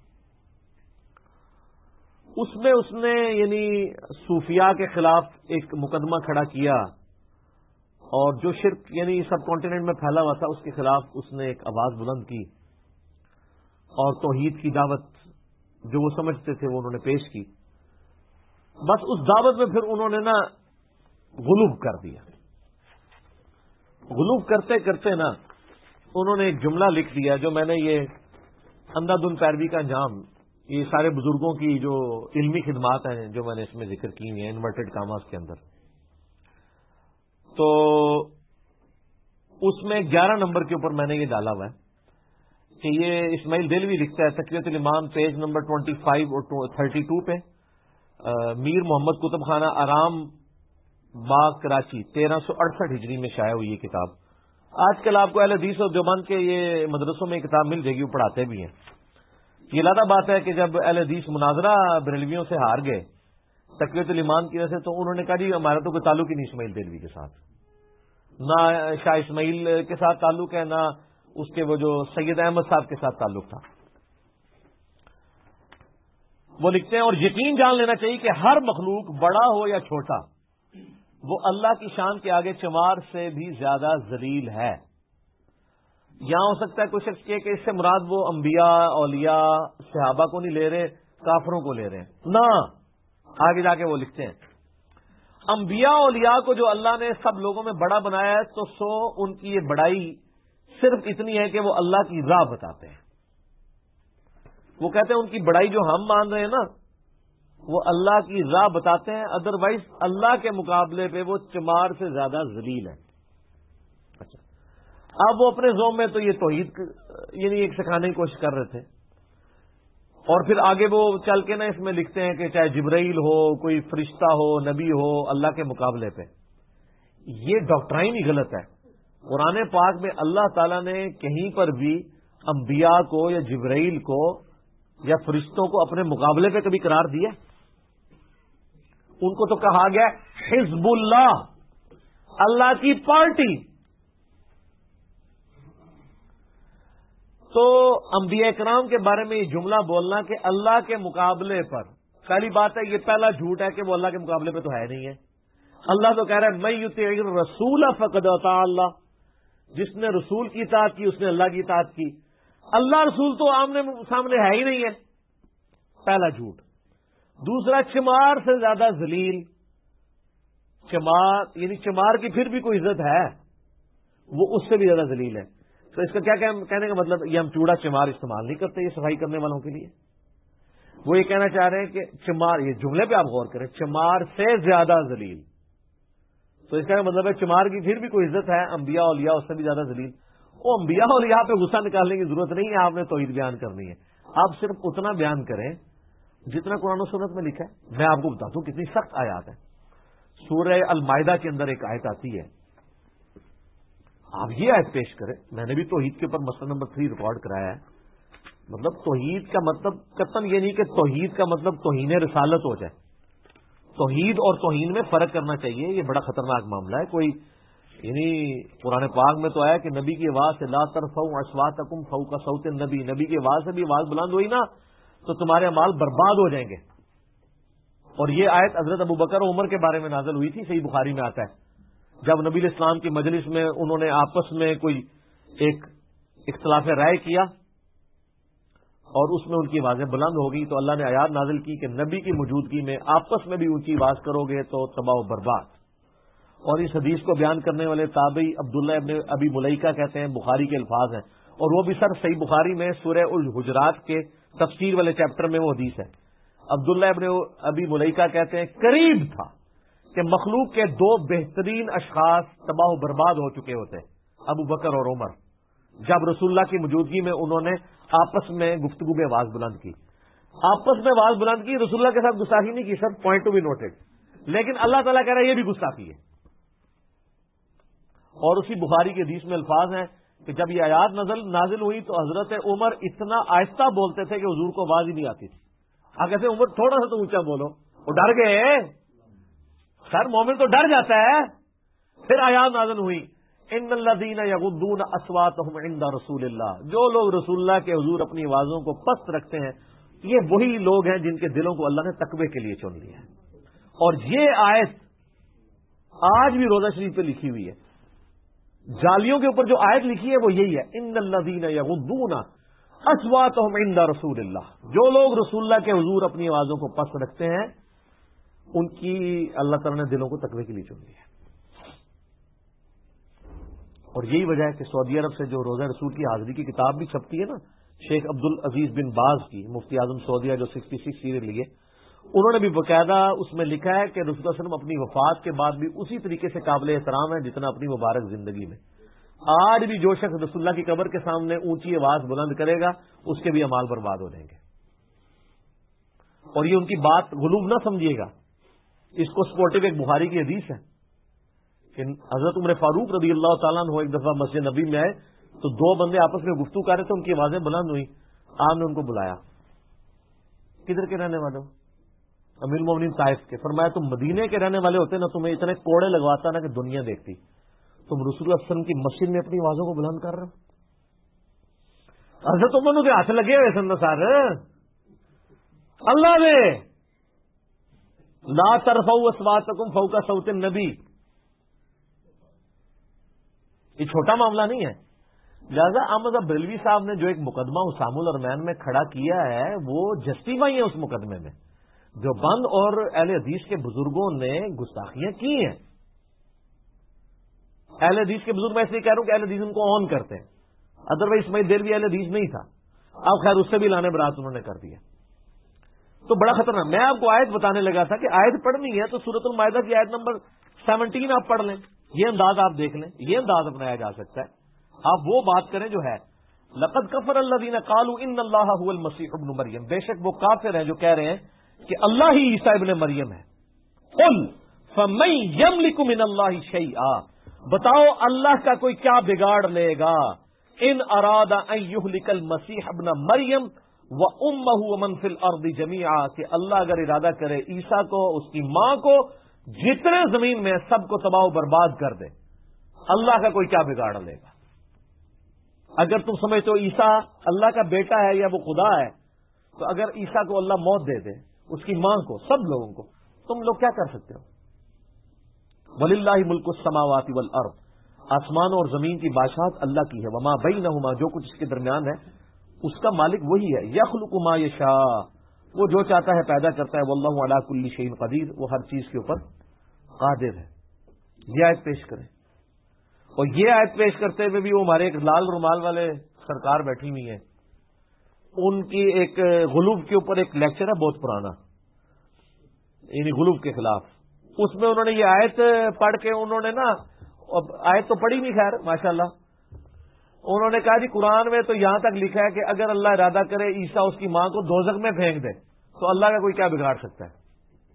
اس میں اس نے یعنی صوفیاء کے خلاف ایک مقدمہ کھڑا کیا، اور جو شرک یعنی سب کانٹیننٹ میں پھیلا ہوا تھا اس کے خلاف اس نے ایک آواز بلند کی، اور توحید کی دعوت جو وہ سمجھتے تھے وہ انہوں نے پیش کی. بس اس دعوت میں پھر انہوں نے نا غلو کر دیا. غلو کرتے کرتے نا انہوں نے ایک جملہ لکھ دیا جو میں نے یہ اندھا دھند پیروی کا انجام، یہ سارے بزرگوں کی جو علمی خدمات ہیں جو میں نے اس میں ذکر کی ہیں انورٹڈ کاماز کے اندر، تو اس میں 11 نمبر کے اوپر میں نے یہ ڈالا ہوا ہے کہ یہ اسماعیل دہلوی لکھتا ہے تقویت الایمان پیج نمبر 25 اور 32 پہ، میر محمد کتب خانہ آرام باغ کراچی 1368 ہجری میں شائع ہوئی یہ کتاب. آج کل آپ کو اہل حدیث اور دیوبند کے یہ مدرسوں میں یہ کتاب مل جائے گی، وہ پڑھاتے بھی ہیں. یہ علیحدہ بات ہے کہ جب اہل حدیث مناظرہ بریلویوں سے ہار گئے تقویت الایمان کی وجہ سے، تو انہوں نے کہا جی ہمارا تو کوئی تعلق ہی نہیں اسماعیل دہلوی کے ساتھ، نہ شاہ اسماعیل کے ساتھ تعلق ہے، نہ اس کے وہ جو سید احمد صاحب کے ساتھ تعلق تھا. وہ لکھتے ہیں اور یقین جان لینا چاہیے کہ ہر مخلوق بڑا ہو یا چھوٹا وہ اللہ کی شان کے آگے چمار سے بھی زیادہ ذلیل ہے. یہاں ہو سکتا ہے کوئی شخص کہ اس سے مراد وہ انبیاء اولیاء صحابہ کو نہیں لے رہے، کافروں کو لے رہے ہیں. نہ، آگے جا کے وہ لکھتے ہیں انبیاء اولیاء کو جو اللہ نے سب لوگوں میں بڑا بنایا ہے تو ان کی یہ بڑائی صرف اتنی ہے کہ وہ اللہ کی راہ بتاتے ہیں. وہ کہتے ہیں ان کی بڑائی جو ہم مان رہے ہیں نا وہ اللہ کی راہ بتاتے ہیں، ادروائز اللہ کے مقابلے پہ وہ چمار سے زیادہ ذلیل ہے. اچھا، اب وہ اپنے زوم میں تو یہ توحید یعنی ایک سکھانے کی کوشش کر رہے تھے، اور پھر آگے وہ چل کے نا اس میں لکھتے ہیں کہ چاہے جبرائیل ہو، کوئی فرشتہ ہو، نبی ہو، اللہ کے مقابلے پہ. یہ ڈاکٹرائن ہی غلط ہے. قرآن پاک میں اللہ تعالیٰ نے کہیں پر بھی انبیاء کو یا جبرائیل کو یا فرشتوں کو اپنے مقابلے پہ کبھی قرار دیا؟ ان کو تو کہا گیا حزب اللہ، اللہ کی پارٹی. تو انبیاء کرام کے بارے میں یہ جملہ بولنا کہ اللہ کے مقابلے پر، پہلی بات ہے یہ پہلا جھوٹ ہے کہ وہ اللہ کے مقابلے پہ تو ہے نہیں ہے. اللہ تو کہہ رہا ہے من یطع الرسول فقد اطاع اللہ، جس نے رسول کی اطاعت کی اس نے اللہ کی اطاعت کی. اللہ رسول تو آمنے سامنے ہے ہی نہیں ہے، پہلا جھوٹ. دوسرا، چمار سے زیادہ ذلیل. چمار یعنی چمار کی پھر بھی کوئی عزت ہے، وہ اس سے بھی زیادہ ذلیل ہے. تو اس کا کیا کہنے کا مطلب، یہ ہم چوڑا چمار استعمال نہیں کرتے یہ صفائی کرنے والوں کے لیے. وہ یہ کہنا چاہ رہے ہیں کہ چمار، یہ جملے پہ آپ غور کریں، چمار سے زیادہ ذلیل. تو اس کا مطلب ہے چمار کی پھر بھی کوئی عزت ہے، انبیاء اولیاء اس سے بھی زیادہ ذلیل. وہ انبیاء اولیاء پہ غصہ نکالنے کی ضرورت نہیں ہے، آپ نے توحید بیان کرنی ہے. آپ صرف اتنا بیان کریں جتنا قرآن و سنت میں لکھا ہے. میں آپ کو بتا دوں کتنی سخت آیات ہیں. سورہ المائدہ کے اندر ایک آیت آتی ہے، آپ یہ آیت پیش کریں. میں نے بھی توحید کے اوپر مسئلہ نمبر 3 ریکارڈ کرایا ہے. مطلب توحید کا مطلب قطعاً یہ نہیں کہ توحید کا مطلب توہین رسالت ہو جائے. توحید اور توہین میں فرق کرنا چاہیے، یہ بڑا خطرناک معاملہ ہے. کوئی یعنی قرآن پاک میں تو آیا کہ نبی کی آواز سے لا ترفعوا اصواتکم فوق صوت النبی، نبی کی آواز سے بھی آواز بلند ہوئی نا تو تمہارے اعمال برباد ہو جائیں گے. اور یہ آیت حضرت ابوبکر و عمر کے بارے میں نازل ہوئی تھی، صحیح بخاری میں آتا ہے. جب نبی علیہ السلام کی مجلس میں انہوں نے آپس میں کوئی ایک اختلاف رائے کیا اور اس میں ان کی آوازیں بلند ہو گئی تو اللہ نے آیات نازل کی کہ نبی کی موجودگی میں آپس میں بھی اونچی آواز کرو گے تو تباہ و برباد. اور اس حدیث کو بیان کرنے والے تابعی عبداللہ ابن ابی ملیکہ کہتے ہیں، بخاری کے الفاظ ہیں، اور وہ بھی سر صحیح بخاری میں سورہ الحجرات کے تفسیر والے چیپٹر میں وہ حدیث ہے. عبداللہ ابن ابی ملیکہ کہتے ہیں قریب تھا کہ مخلوق کے 2 بہترین اشخاص تباہ و برباد ہو چکے ہوتے، ابو بکر اور عمر، جب رسول اللہ کی موجودگی میں انہوں نے آپس میں گفتگو میں آواز بلند کی. آپس میں آواز بلند کی، رسول اللہ کے ساتھ گستاخی نہیں کی، sir point to be noted. لیکن اللہ تعالیٰ کہہ رہا ہے یہ بھی گستاخی ہے. اور اسی بخاری کے حدیث میں الفاظ ہیں کہ جب یہ آیات نازل ہوئی تو حضرت عمر اتنا آہستہ بولتے تھے کہ حضور کو آواز ہی نہیں آتی تھی. آپ کہتے ہیں عمر تھوڑا سا تو اونچا بولو، وہ ڈر گئے. سر مومن تو ڈر جاتا ہے. پھر آیات نازل ہوئی ان الذین یغضون اصواتهم عند رسول اللہ، جو لوگ رسول اللہ کے حضور اپنی آوازوں کو پست رکھتے ہیں یہ وہی لوگ ہیں جن کے دلوں کو اللہ نے تقوی کے لیے چن لیا ہے. اور یہ آیت آج بھی روزہ شریف پہ لکھی ہوئی ہے. جالیوں کے اوپر جو آیت لکھی ہے وہ یہی ہے، ان الذین یغضون اصواتهم عند رسول اللہ، جو لوگ رسول اللہ کے حضور اپنی آوازوں کو پست رکھتے ہیں ان کی اللہ تعالیٰ نے دلوں کو تقوی کے لیے چن لیا ہے. اور یہی وجہ ہے کہ سعودی عرب سے جو روزہ رسول کی حاضری کی کتاب بھی چھپتی ہے نا، شیخ عبد العزیز بن باز کی، مفتی اعظم سعودیہ جو 66 سیرے لیے، انہوں نے بھی باقاعدہ اس میں لکھا ہے کہ رسول اللہ صلی اللہ علیہ وسلم اپنی وفات کے بعد بھی اسی طریقے سے قابل احترام ہے جتنا اپنی مبارک زندگی میں. آج بھی جو شخص رسول اللہ کی قبر کے سامنے اونچی آواز بلند کرے گا اس کے بھی اعمال برباد ہو جائیں گے. اور یہ ان کی بات غلوب نہ سمجھیے گا، اس کو سپورٹو ایک بخاری کی حدیث ہے کہ حضرت عمر فاروق رضی اللہ تعالیٰ عنہ ایک دفعہ مسجد نبی میں آئے تو 2 بندے آپس میں گفتگو کر رہے تھے، ان کی آوازیں بلند ہوئی. آپ نے ان کو بلایا، کدھر کے رہنے والے ہو؟ امیر المومنین طائف کے. فرمایا تم مدینے کے رہنے والے ہوتے نا تمہیں اتنے کوڑے لگواتا نا کہ دنیا دیکھتی. تم رسول اللہ صلی اللہ علیہ وسلم کی مسجد میں اپنی آوازوں کو بلند کر رہے ہو. حضرت عمر کے ہاتھ لگے ہوئے سن سر اللہ نے لا ترفعوا اصواتکم فوق صوت النبی، یہ چھوٹا معاملہ نہیں ہے. لہذا احمد بریلوی صاحب نے جو ایک مقدمہ اسام الارمین میں کھڑا کیا ہے وہ جسٹیفائی ہے اس مقدمے میں. جو بند اور اہل حدیث کے بزرگوں نے گستاخیاں کی ہیں. اہل حدیث کے بزرگ میں اس لیے کہہ رہا ہوں کہ اہل حدیث ان کو آن کرتے ہیں، ادروائز اسماعیل دہلوی اہل حدیث نہیں تھا. اب خیر اس سے بھی لانے برات انہوں نے کر دیا، تو بڑا خطرناک. میں آپ کو آیت بتانے لگا تھا کہ آیت پڑھنی ہے تو سورۃ المائدہ کی آیت نمبر 17 آپ پڑھ لیں. یہ انداز آپ دیکھ لیں، یہ انداز اپنایا جا سکتا ہے. آپ وہ بات کریں جو ہے لقد کفر الذین قالوا ان اللہ هو المسیح ابن مریم، بے شک وہ کافر ہیں جو کہہ رہے ہیں کہ اللہ ہی عیسیٰ ابن مریم ہے. قل فمن یملک من اللہ شیئا، بتاؤ اللہ کا کوئی کیا بگاڑ لے گا. ان اراد ان یہلک المسیح ابن مریم وامہ ومن فی الارض جمیعا، کہ اللہ اگر ارادہ کرے عیسیٰ کو، اس کی ماں کو، جتنے زمین میں سب کو تباہ و برباد کر دے، اللہ کا کوئی کیا بگاڑ لے گا. اگر تم سمجھتے ہو عیسیٰ اللہ کا بیٹا ہے یا وہ خدا ہے، تو اگر عیسیٰ کو اللہ موت دے دے، اس کی ماں کو، سب لوگوں کو، تم لوگ کیا کر سکتے ہو؟ وَلِلَّهِ مُلْكُ السَّمَاوَاتِ وَالْأَرْضِ، آسمان اور زمین کی بادشاہت اللہ کی ہے. وَمَا بَيْنَهُمَا، جو کچھ اس کے درمیان ہے اس کا مالک وہی ہے. يَخْلُقُ مَا يَشَاءُ، وہ جو چاہتا ہے پیدا کرتا ہے. وَاللَّهُ عَلَى كُلِّ شَيْءٍ قَدِيرٌ، وہ ہر چیز کے اوپر قادر ہے. یہ آیت پیش کریں. اور یہ آیت پیش کرتے ہوئے بھی وہ ہمارے ایک لال رومال والے سرکار بیٹھی ہوئی ہیں، ان کی ایک غلو کے اوپر ایک لیکچر ہے بہت پرانا، یعنی غلو کے خلاف. اس میں انہوں نے یہ آیت پڑھ کے انہوں نے نا، آیت تو پڑھی نہیں خیر ماشاءاللہ، انہوں نے کہا جی قرآن میں تو یہاں تک لکھا ہے کہ اگر اللہ ارادہ کرے عیسیٰ اس کی ماں کو دوزخ میں پھینک دے تو اللہ کا کوئی کیا بگاڑ سکتا ہے.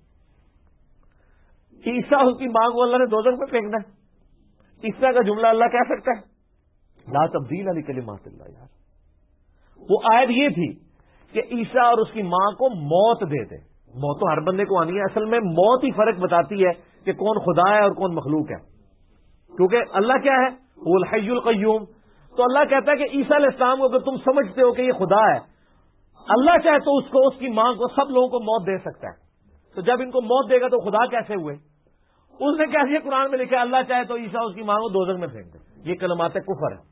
عیسیٰ اس کی ماں کو اللہ نے دوزخ میں پھینکنا ہے؟ اس طرح کا جملہ اللہ کہہ سکتا ہے؟ لا تبدیل لکلمات اللہ. یار وہ آیت یہ تھی کہ عیسیٰ اور اس کی ماں کو موت دے دے. موت تو ہر بندے کو آنی ہے، اصل میں موت ہی فرق بتاتی ہے کہ کون خدا ہے اور کون مخلوق ہے. کیونکہ اللہ کیا ہے؟ وہ الحی القیوم. تو اللہ کہتا ہے کہ عیسیٰ علیہ السلام کو اگر تم سمجھتے ہو کہ یہ خدا ہے، اللہ چاہے تو اس کو، اس کی ماں کو، سب لوگوں کو موت دے سکتا ہے. تو جب ان کو موت دے گا تو خدا کیسے ہوئے؟ اس نے کیسے قرآن میں لکھا اللہ چاہے تو عیسیٰ اس کی ماں کو دوزخ میں پھینک دے. یہ کلمات کفر ہے.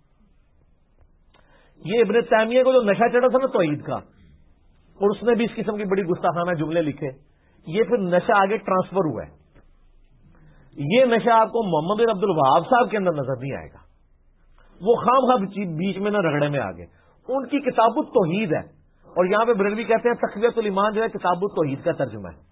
یہ ابن تیمیہ کو جو نشہ چڑھا تھا نا توحید کا، اور اس نے بھی اس قسم کی بڑی گستاخانہ جملے لکھے، یہ پھر نشہ آگے ٹرانسفر ہوا ہے. یہ نشہ آپ کو محمد بن عبد الوہاب صاحب کے اندر نظر نہیں آئے گا. وہ خام خواہ بیچ میں نہ رگڑے میں آگے. ان کی کتاب التوحید ہے، اور یہاں پہ بریلوی کہتے ہیں تقویۃ الایمان جو ہے کتاب التوحید کا ترجمہ ہے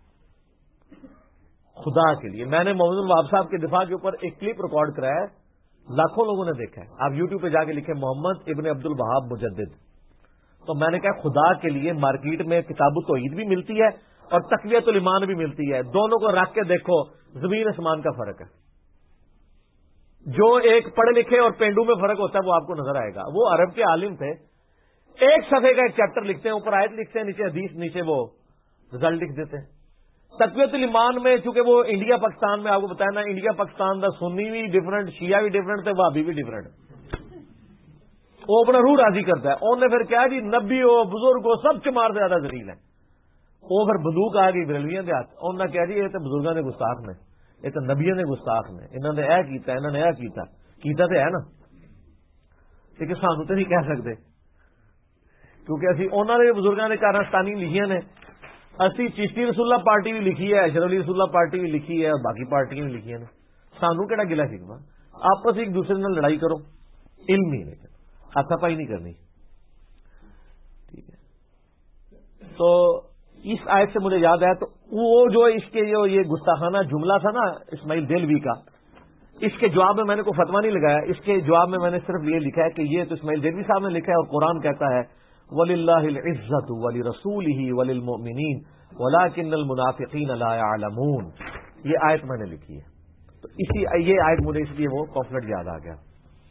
خدا کے لیے. میں نے محمد بن الوہاب صاحب کے دفاع کے اوپر ایک کلپ ریکارڈ کرایا ہے، لاکھوں لوگوں نے دیکھا ہے. آپ یوٹیوب پہ جا کے لکھیں محمد ابن عبد الوہاب مجدد، تو میں نے کہا خدا کے لیے مارکیٹ میں کتاب التوحید بھی ملتی ہے اور تقویۃ الایمان بھی ملتی ہے. دونوں کو رکھ کے دیکھو، زمین آسمان کا فرق ہے. جو ایک پڑھے لکھے اور پینڈو میں فرق ہوتا ہے وہ آپ کو نظر آئے گا. وہ عرب کے عالم تھے، ایک صفحے کا ایک چیپٹر لکھتے ہیں، اوپر آیت لکھتے ہیں، نیچے حدیث، نیچے وہ رزلٹ لکھ دیتے ہیں. تقویۃ الایمان میں چونکہ وہ انڈیا پاکستان میں آپ کو بتایا نا، انڈیا پاکستان دا سنی بھی ڈفرنٹ، شیعہ بھی ڈفرنٹ، وہابی بھی ڈفرنٹ. وہ اپنا روح راضی کرتا ہے. انہوں نے پھر کیا جی نبی ہو، بزرگ ہو، سب چمار سے زیادہ ذلیل ہے. وہ پھر بندوق آ گئی بریلویاں کے ہاتھ. انہوں نے کہا جی یہ تو بزرگوں نے گستاخ نے، یہ تو نبیوں نے گستاخ نے، انہوں نے یہ کیتا، انہوں نے یہ کیتا تو ہے نا، لیکن سانو تو نہیں کہہ سکتے کیونکہ اسی انہوں نے بزرگوں نے کارستانی لکھیاں نے. اسی چشتی رسول اللہ پارٹی بھی لکھی ہے، اشرف علی رسول اللہ پارٹی بھی لکھی ہے، اور باقی پارٹیاں بھی لکھی ہیں. سانو کہڑا گلا شکوا؟ آپس ایک دوسرے نے لڑائی کرو، علم ہی نہیں، ہاتھا پائی نہیں کرنی. ٹھیک ہے. تو اس آیت سے مجھے یاد آیا، تو وہ جو اس کے جو یہ گستاخانہ جملہ تھا نا اسماعیل دہلوی کا، اس کے جواب میں نے کوئی فتویٰ نہیں لگایا. اس کے جواب میں نے صرف یہ لکھا ہے کہ یہ تو اسماعیل دہلوی صاحب نے لکھا ہے، اور قرآن کہتا ہے وَلِلَّهِ الْعِزَّةُ وَلِرَسُولِهِ وَلِلْمُؤْمِنِينَ وَلَكِنَّ الْمُنَافِقِينَ لَا يَعْلَمُونَ. یہ آیت میں نے لکھی ہے. تو یہ آیت مجھے اس لیے وہ پامفلیٹ یاد آ گیا.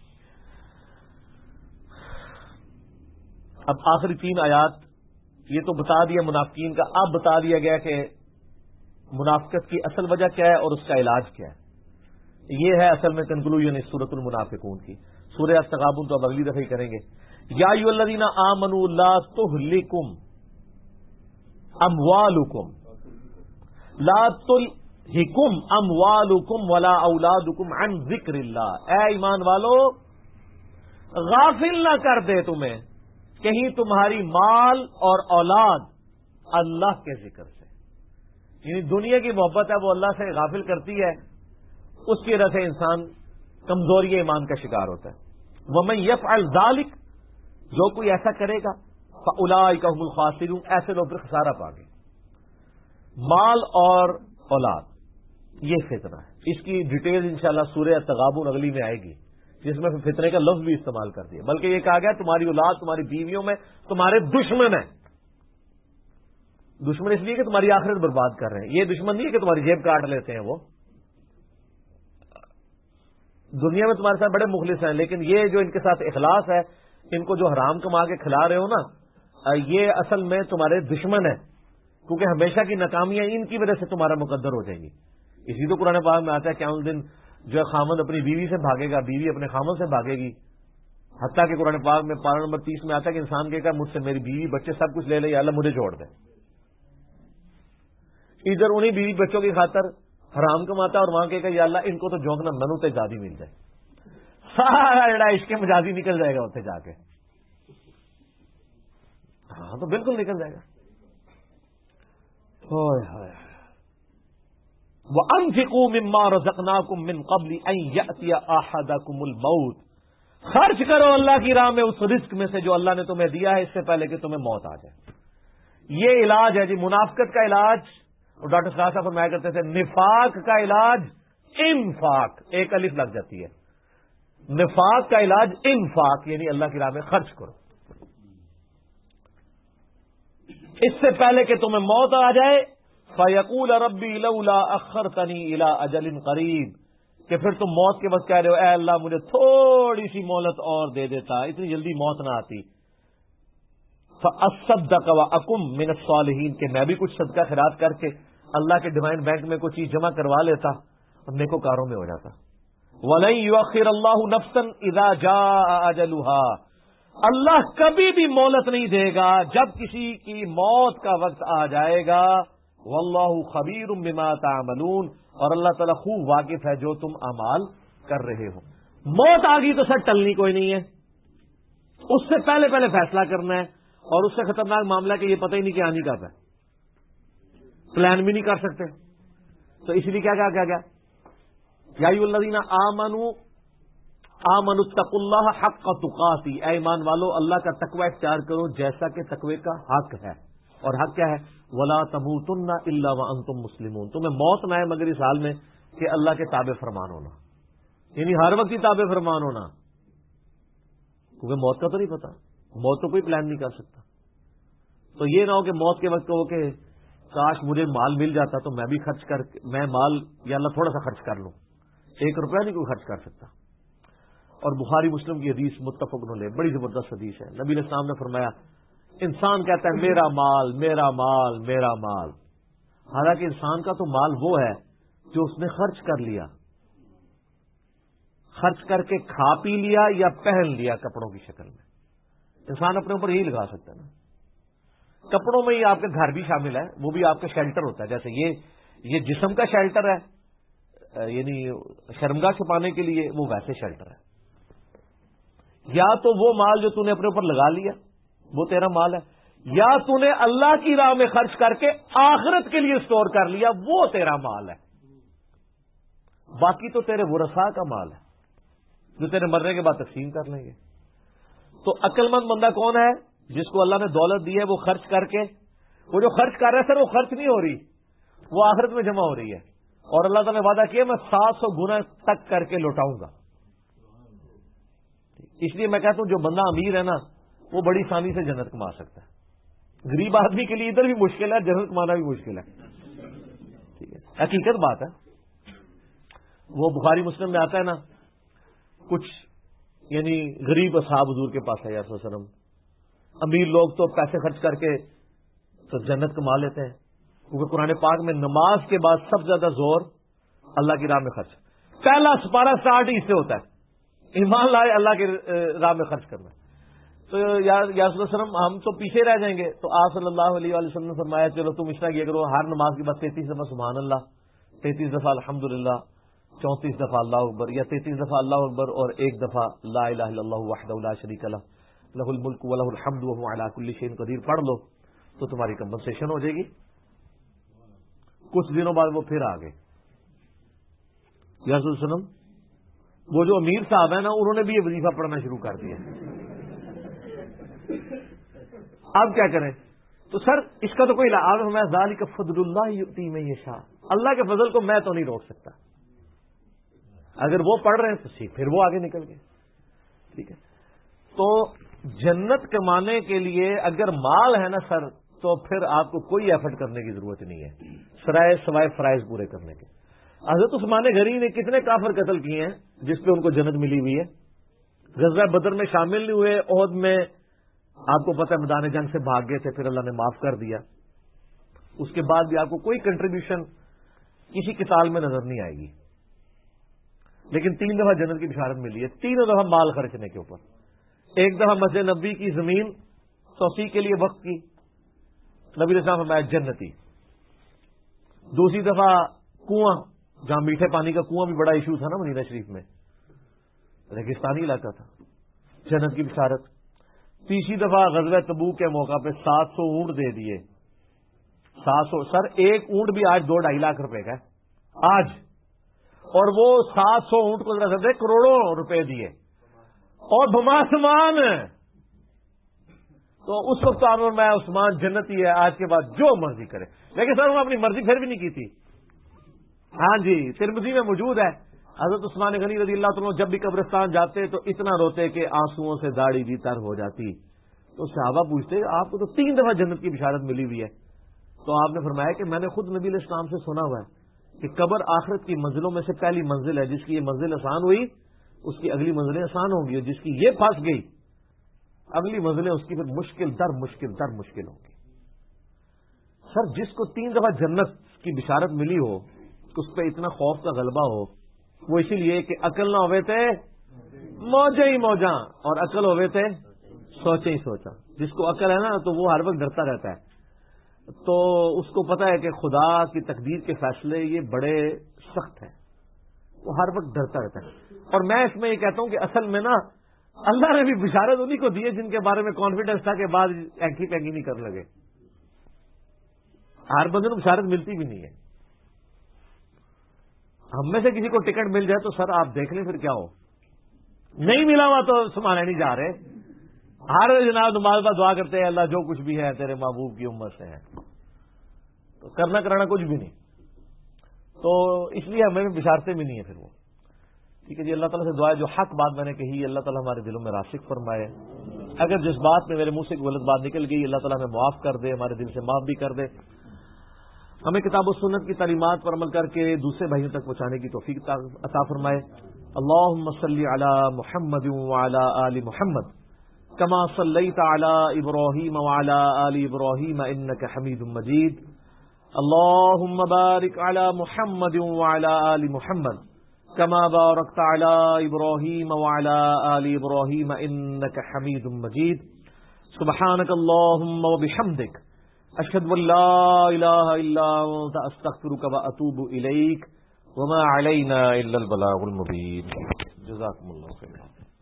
اب آخری 3 آیات یہ تو بتا دیا منافقین کا. اب بتا دیا گیا کہ منافقت کی اصل وجہ کیا ہے اور اس کا علاج کیا ہے. یہ ہے اصل میں کنکلوژن اس سورۃ المنافقون کی. سورہ التغابن تو اب اگلی دفعہ ہی کریں گے. یا ایھا الذین آمنوا لا تہلکم اموالکم لا تلہکم اموالکم ولا اولادکم عن ذکر اللہ. اے ایمان والو غافل نہ کر دے تمہیں کہیں تمہاری مال اور اولاد اللہ کے ذکر سے. یعنی دنیا کی محبت ہے وہ اللہ سے غافل کرتی ہے، اس کی وجہ سے انسان کمزوری ایمان کا شکار ہوتا ہے۔ وَمَن يَفْعَلْ ذَلِكَ، جو کوئی ایسا کرے گا فَأُولَٰئِکَ هُمُ الْخَاسِرُونَ، ایسے لوگ پھر خسارہ پا گئے۔ مال اور اولاد یہ فتنہ ہے، اس کی ڈیٹیل انشاءاللہ سورہ التغابن اگلی میں آئے گی، جس میں فتنے کا لفظ بھی استعمال کر دیا، بلکہ یہ کہا گیا تمہاری اولاد تمہاری بیویوں میں تمہارے دشمن ہیں۔ دشمن اس لیے کہ تمہاری آخرت برباد کر رہے ہیں، یہ دشمن نہیں ہے کہ تمہاری جیب کاٹ لیتے ہیں، وہ دنیا میں تمہارے ساتھ بڑے مخلص ہیں، لیکن یہ جو ان کے ساتھ اخلاص ہے، ان کو جو حرام کما کے کھلا رہے ہو نا، یہ اصل میں تمہارے دشمن ہیں، کیونکہ ہمیشہ کی ناکامیاں ان کی وجہ سے تمہارا مقدر ہو جائیں گی۔ اسی تو قرآن پاک میں آتا ہے کہ قیامت دن جو ہے خامند اپنی بیوی سے بھاگے گا، بیوی اپنے خامند سے بھاگے گی، حتیٰ کہ قرآن پاک میں پارہ نمبر 30 میں آتا ہے کہ انسان کہے گا مجھ سے میری بیوی بچے سب کچھ لے لے، یا اللہ مجھے چھوڑ دے۔ ادھر انہی بیوی بچوں کی خاطر حرام کماتا ہے اور وہاں کہے گا یا اللہ ان کو تو جھونکنا منو تے جادی مل جائے، سارا جڑا عشق مجازی نکل جائے گا اتنے جا کے۔ ہاں تو بالکل نکل جائے گا۔ وَأَنفِقُوا مِمَّا رَزَقْنَاكُم مِّن قَبْلِ أَن يَأْتِيَ أَحَدَكُمُ الْمَوْتُ، خرچ کرو اللہ کی راہ میں اس رزق میں سے جو اللہ نے تمہیں دیا ہے، اس سے پہلے کہ تمہیں موت آ جائے۔ یہ علاج ہے جی منافقت کا علاج، اور ڈاکٹر صاحب فرمایا کرتے تھے نفاق کا علاج انفاق، ایک الف لگ جاتی ہے، نفاق کا علاج انفاق، یعنی اللہ کی راہ میں خرچ کرو اس سے پہلے کہ تمہیں موت آ جائے۔ فَيَقُولَ رَبِّي لَوْلَا أَخَّرْتَنِي إِلَىٰ أَجَلٍ قَرِيبٍ، کہ پھر تم موت کے وقت کہہ رہے ہو اے اللہ مجھے تھوڑی سی مہلت اور دے دیتا، اتنی جلدی موت نہ آتی۔ فَأَصَّدَّقَ وَأَكُن مِّنَ الصَّالِحِينَ، کہ میں بھی کچھ صدقہ خیرات کر کے اللہ کے ڈیوائن بینک میں کوئی چیز جمع کروا لیتا اور نیکوکاروں میں ہو جاتا۔ وَلَن يُؤَخِّرَ اللَّهُ نَفْسًا إِذَا جَاءَ أَجَلُهَا، اللہ کبھی بھی مہلت نہیں دے گا جب کسی کی موت کا وقت آ جائے گا۔ واللہ خبیر بما تعملون، اور اللہ تعالیٰ خوب واقف ہے جو تم اعمال کر رہے ہو۔ موت آ گئی تو سر ٹلنی کوئی نہیں ہے، اس سے پہلے فیصلہ کرنا ہے، اور اس سے خطرناک معاملہ ہے کہ یہ پتہ ہی نہیں کہ آنی کب ہے، پلان بھی نہیں کر سکتے۔ تو اس لیے کیا گیا یا ایھا الذین آمنوا اتقوا اللہ حق تقاتی، اے ایمان والو اللہ کا تقوی اختیار کرو جیسا کہ تقوی کا حق ہے، اور حق کیا ہے؟ ولا تموتن الا وانتم مسلمون، تمہیں موت نہ آئے مگر اس حال میں کہ اللہ کے تابع فرمان ہونا، یعنی ہر وقت ہی تابع فرمان ہونا، کیونکہ موت کا تو نہیں پتا، موت تو کوئی پلان نہیں کر سکتا۔ تو یہ نہ ہو کہ موت کے وقت کہو کہ کاش مجھے مال مل جاتا تو میں بھی خرچ کر میں مال یا اللہ تھوڑا سا خرچ کر لوں، 1 روپیہ نہیں کوئی خرچ کر سکتا۔ اور بخاری مسلم کی حدیث متفق علیہ، بڑی زبردست حدیث ہے، نبی علیہ السلام نے فرمایا انسان کہتا ہے میرا مال میرا مال میرا مال، حالانکہ انسان کا تو مال وہ ہے جو اس نے خرچ کر لیا، خرچ کر کے کھا پی لیا یا پہن لیا کپڑوں کی شکل میں۔ انسان اپنے اوپر یہی لگا سکتا ہے نا، کپڑوں میں ہی آپ کے گھر بھی شامل ہے، وہ بھی آپ کا شیلٹر ہوتا ہے، جیسے یہ جسم کا شیلٹر ہے، یعنی شرمگاہ چھپانے کے لیے، وہ ویسے شیلٹر ہے۔ یا تو وہ مال جو تو نے اپنے اوپر لگا لیا وہ تیرا مال ہے، یا تو نے اللہ کی راہ میں خرچ کر کے آخرت کے لیے سٹور کر لیا، وہ تیرا مال ہے۔ باقی تو تیرے ورثاء کا مال ہے جو تیرے مرنے کے بعد تقسیم کر لیں گے۔ تو عقل مند بندہ کون ہے؟ جس کو اللہ نے دولت دی ہے وہ خرچ کر کے، وہ جو خرچ کر رہا ہے سر وہ خرچ نہیں ہو رہی، وہ آخرت میں جمع ہو رہی ہے، اور اللہ تعالیٰ نے وعدہ کیا میں 700 گنا تک کر کے لوٹاؤں گا۔ اس لیے میں کہتا ہوں جو بندہ امیر ہے نا وہ بڑی آسانی سے جنت کما سکتا ہے، غریب آدمی کے لیے ادھر بھی مشکل ہے، جنت کمانا بھی مشکل ہے، ٹھیک ہے، حقیقت بات ہے۔ وہ بخاری مسلم میں آتا ہے نا، کچھ یعنی غریب اصحاب حضور کے پاس ہے یا صلی اللہ علیہ وسلم، امیر لوگ تو پیسے خرچ کر کے تو جنت کما لیتے ہیں، کیونکہ قرآن پاک میں نماز کے بعد سب سے زیادہ زور اللہ کی راہ میں خرچ، پہلا سپارہ سٹارٹ ہی اس سے ہوتا ہے، ایمان لائے اللہ کی راہ میں خرچ کرنا۔ تو یا رسول اللہ صلی اللہ علیہ وسلم ہم تو پیچھے رہ جائیں گے، تو آپ صلی اللہ علیہ وسلم نے فرمایا چلو تم اس طرح کیا کرو، ہر نماز کے بعد 33 دفعہ سبحان اللہ، 33 دفعہ الحمدللہ، 34 دفعہ اللہ اکبر، یا 33 دفعہ اللہ اکبر اور 1 دفعہ لا الہ الا اللہ وحدہ لا شریک لہ لہ الملک ولہ الحمد وہو علی کل شیء قدیر پڑھ لو تو تمہاری کمپنسیشن ہو جائے گی۔ کچھ دنوں بعد وہ پھر آ گئے. یا رسول وسلم وہ جو امیر صاحب ہیں نا انہوں نے بھی یہ وظیفہ پڑھنا شروع کر دیا. اب کیا کریں؟ تو سر اس کا تو کوئی علاج ہمیں ذالک فضل اللہ یؤتی من یشاء، اللہ کے فضل کو میں تو نہیں روک سکتا. اگر وہ پڑھ رہے ہیں تو ٹھیک، پھر وہ آگے نکل گئے. ٹھیک ہے، تو جنت کمانے کے لیے اگر مال ہے نا سر، تو پھر آپ کو کوئی ایفرٹ کرنے کی ضرورت نہیں ہے سوائے فرائض پورے کرنے کے. حضرت عثمان غنی نے کتنے کافر قتل کیے ہیں جس پہ ان کو جنت ملی ہوئی ہے. غزوہ بدر میں شامل نہیں ہوئے، احد میں آپ کو پتہ ہے میدان جنگ سے بھاگ گئے تھے، پھر اللہ نے معاف کر دیا. اس کے بعد بھی آپ کو کوئی کنٹریبیوشن کسی قتال میں نظر نہیں آئے گی. لیکن 3 دفعہ جنت کی بشارت ملی ہے، تینوں دفعہ مال خرچنے کے اوپر. ایک دفعہ مسجد نبوی کی زمین توسیع کے لیے وقت کی، نبی اسلام فرمایا جنتی. دوسری دفعہ کنواں، جہاں میٹھے پانی کا کنواں بھی بڑا ایشو تھا نا مدینہ شریف میں، ریگستانی علاقہ تھا، جنت کی بشارت. تیسری دفعہ غزوہ تبوک کے موقع پہ 700 اونٹ دے دیے. 700 سر، ایک اونٹ بھی آج 2-2.5 لاکھ روپے کا ہے آج، اور وہ 700 اونٹ کو ذرا سے کروڑوں روپے دیے اور بماسمان. تو اس وقت آپ میں عثمان جنتی ہے، آج کے بعد جو مرضی کرے. لیکن سر انہوں نے اپنی مرضی پھر بھی نہیں کی تھی. ہاں جی، ترمذی میں موجود ہے، حضرت عثمان غنی رضی اللہ عنہ جب بھی قبرستان جاتے تو اتنا روتے کہ آنسوؤں سے داڑھی بھی تر ہو جاتی. تو صحابہ پوچھتے آپ کو تو 3 دفعہ جنت کی بشارت ملی ہوئی ہے. تو آپ نے فرمایا کہ میں نے خود نبی علیہ السلام سے سنا ہوا ہے کہ قبر آخرت کی منزلوں میں سے پہلی منزل ہے. جس کی یہ منزل آسان ہوئی اس کی اگلی منزلیں آسان ہوں گی، اور جس کی یہ پھنس گئی اگلی منزلیں اس کی پھر مشکل در مشکل ہوں گی. سر جس کو 3 دفعہ جنت کی بشارت ملی ہو، اس پہ اتنا خوف کا غلبہ ہو، وہ اسی لیے کہ عقل نہ ہوئے تھے موجیں ہی موجاں، اور عقل ہوئے تھے سوچیں ہی سوچا. جس کو عقل ہے نا تو وہ ہر وقت ڈرتا رہتا ہے. تو اس کو پتا ہے کہ خدا کی تقدیر کے فیصلے یہ بڑے سخت ہیں، وہ ہر وقت ڈرتا رہتا ہے. اور میں اس میں یہ کہتا ہوں کہ اصل میں نا اللہ نے بھی بشارت انہی کو دی ہے جن کے بارے میں کانفیڈنس تھا کہ بعد اینکی پینکی نہیں کر لگے. ہر بندے کو بشارت ملتی بھی نہیں ہے. ہم میں سے کسی کو ٹکٹ مل جائے تو سر آپ دیکھ لیں پھر کیا ہو. نہیں ملا ہوا تو سمانے نہیں جا رہے. ہر جناب نماز بعد دعا کرتے ہیں اللہ جو کچھ بھی ہے تیرے محبوب کی امت سے ہے، تو کرنا کرانا کچھ بھی نہیں. تو اس لیے ہمیں بھی بشارتیں بھی نہیں ہیں پھر وہ. ٹھیک ہے جی، اللہ تعالیٰ سے دعا ہے جو حق بات میں نے کہی اللہ تعالیٰ ہمارے دلوں میں راسخ فرمائے. اگر جس بات میں میرے منہ سے غلط بات نکل گئی اللہ تعالیٰ ہمیں معاف کر دے، ہمارے دل سے معاف بھی کر دے. ہمیں کتاب و سنت کی تعلیمات پر عمل کر کے دوسرے بھائیوں تک پہنچانے کی توفیق عطا فرمائے. اللہم صلی علی محمد وعلی آل محمد کما صلیت علی ابراہیم وعلی آل ابراہیم انک حمید مجید. اللہم بارک علی محمد وعلی آل محمد کما بارکت علی ابراہیم وعلی آل ابراہیم انک حمید مجید. سبحانک اللہم وبحمدک اشہد ان لا الہ الا انت استغفرک واتوب الیک وما علینا الا البلاغ المبین. جزاکم اللہ خیر.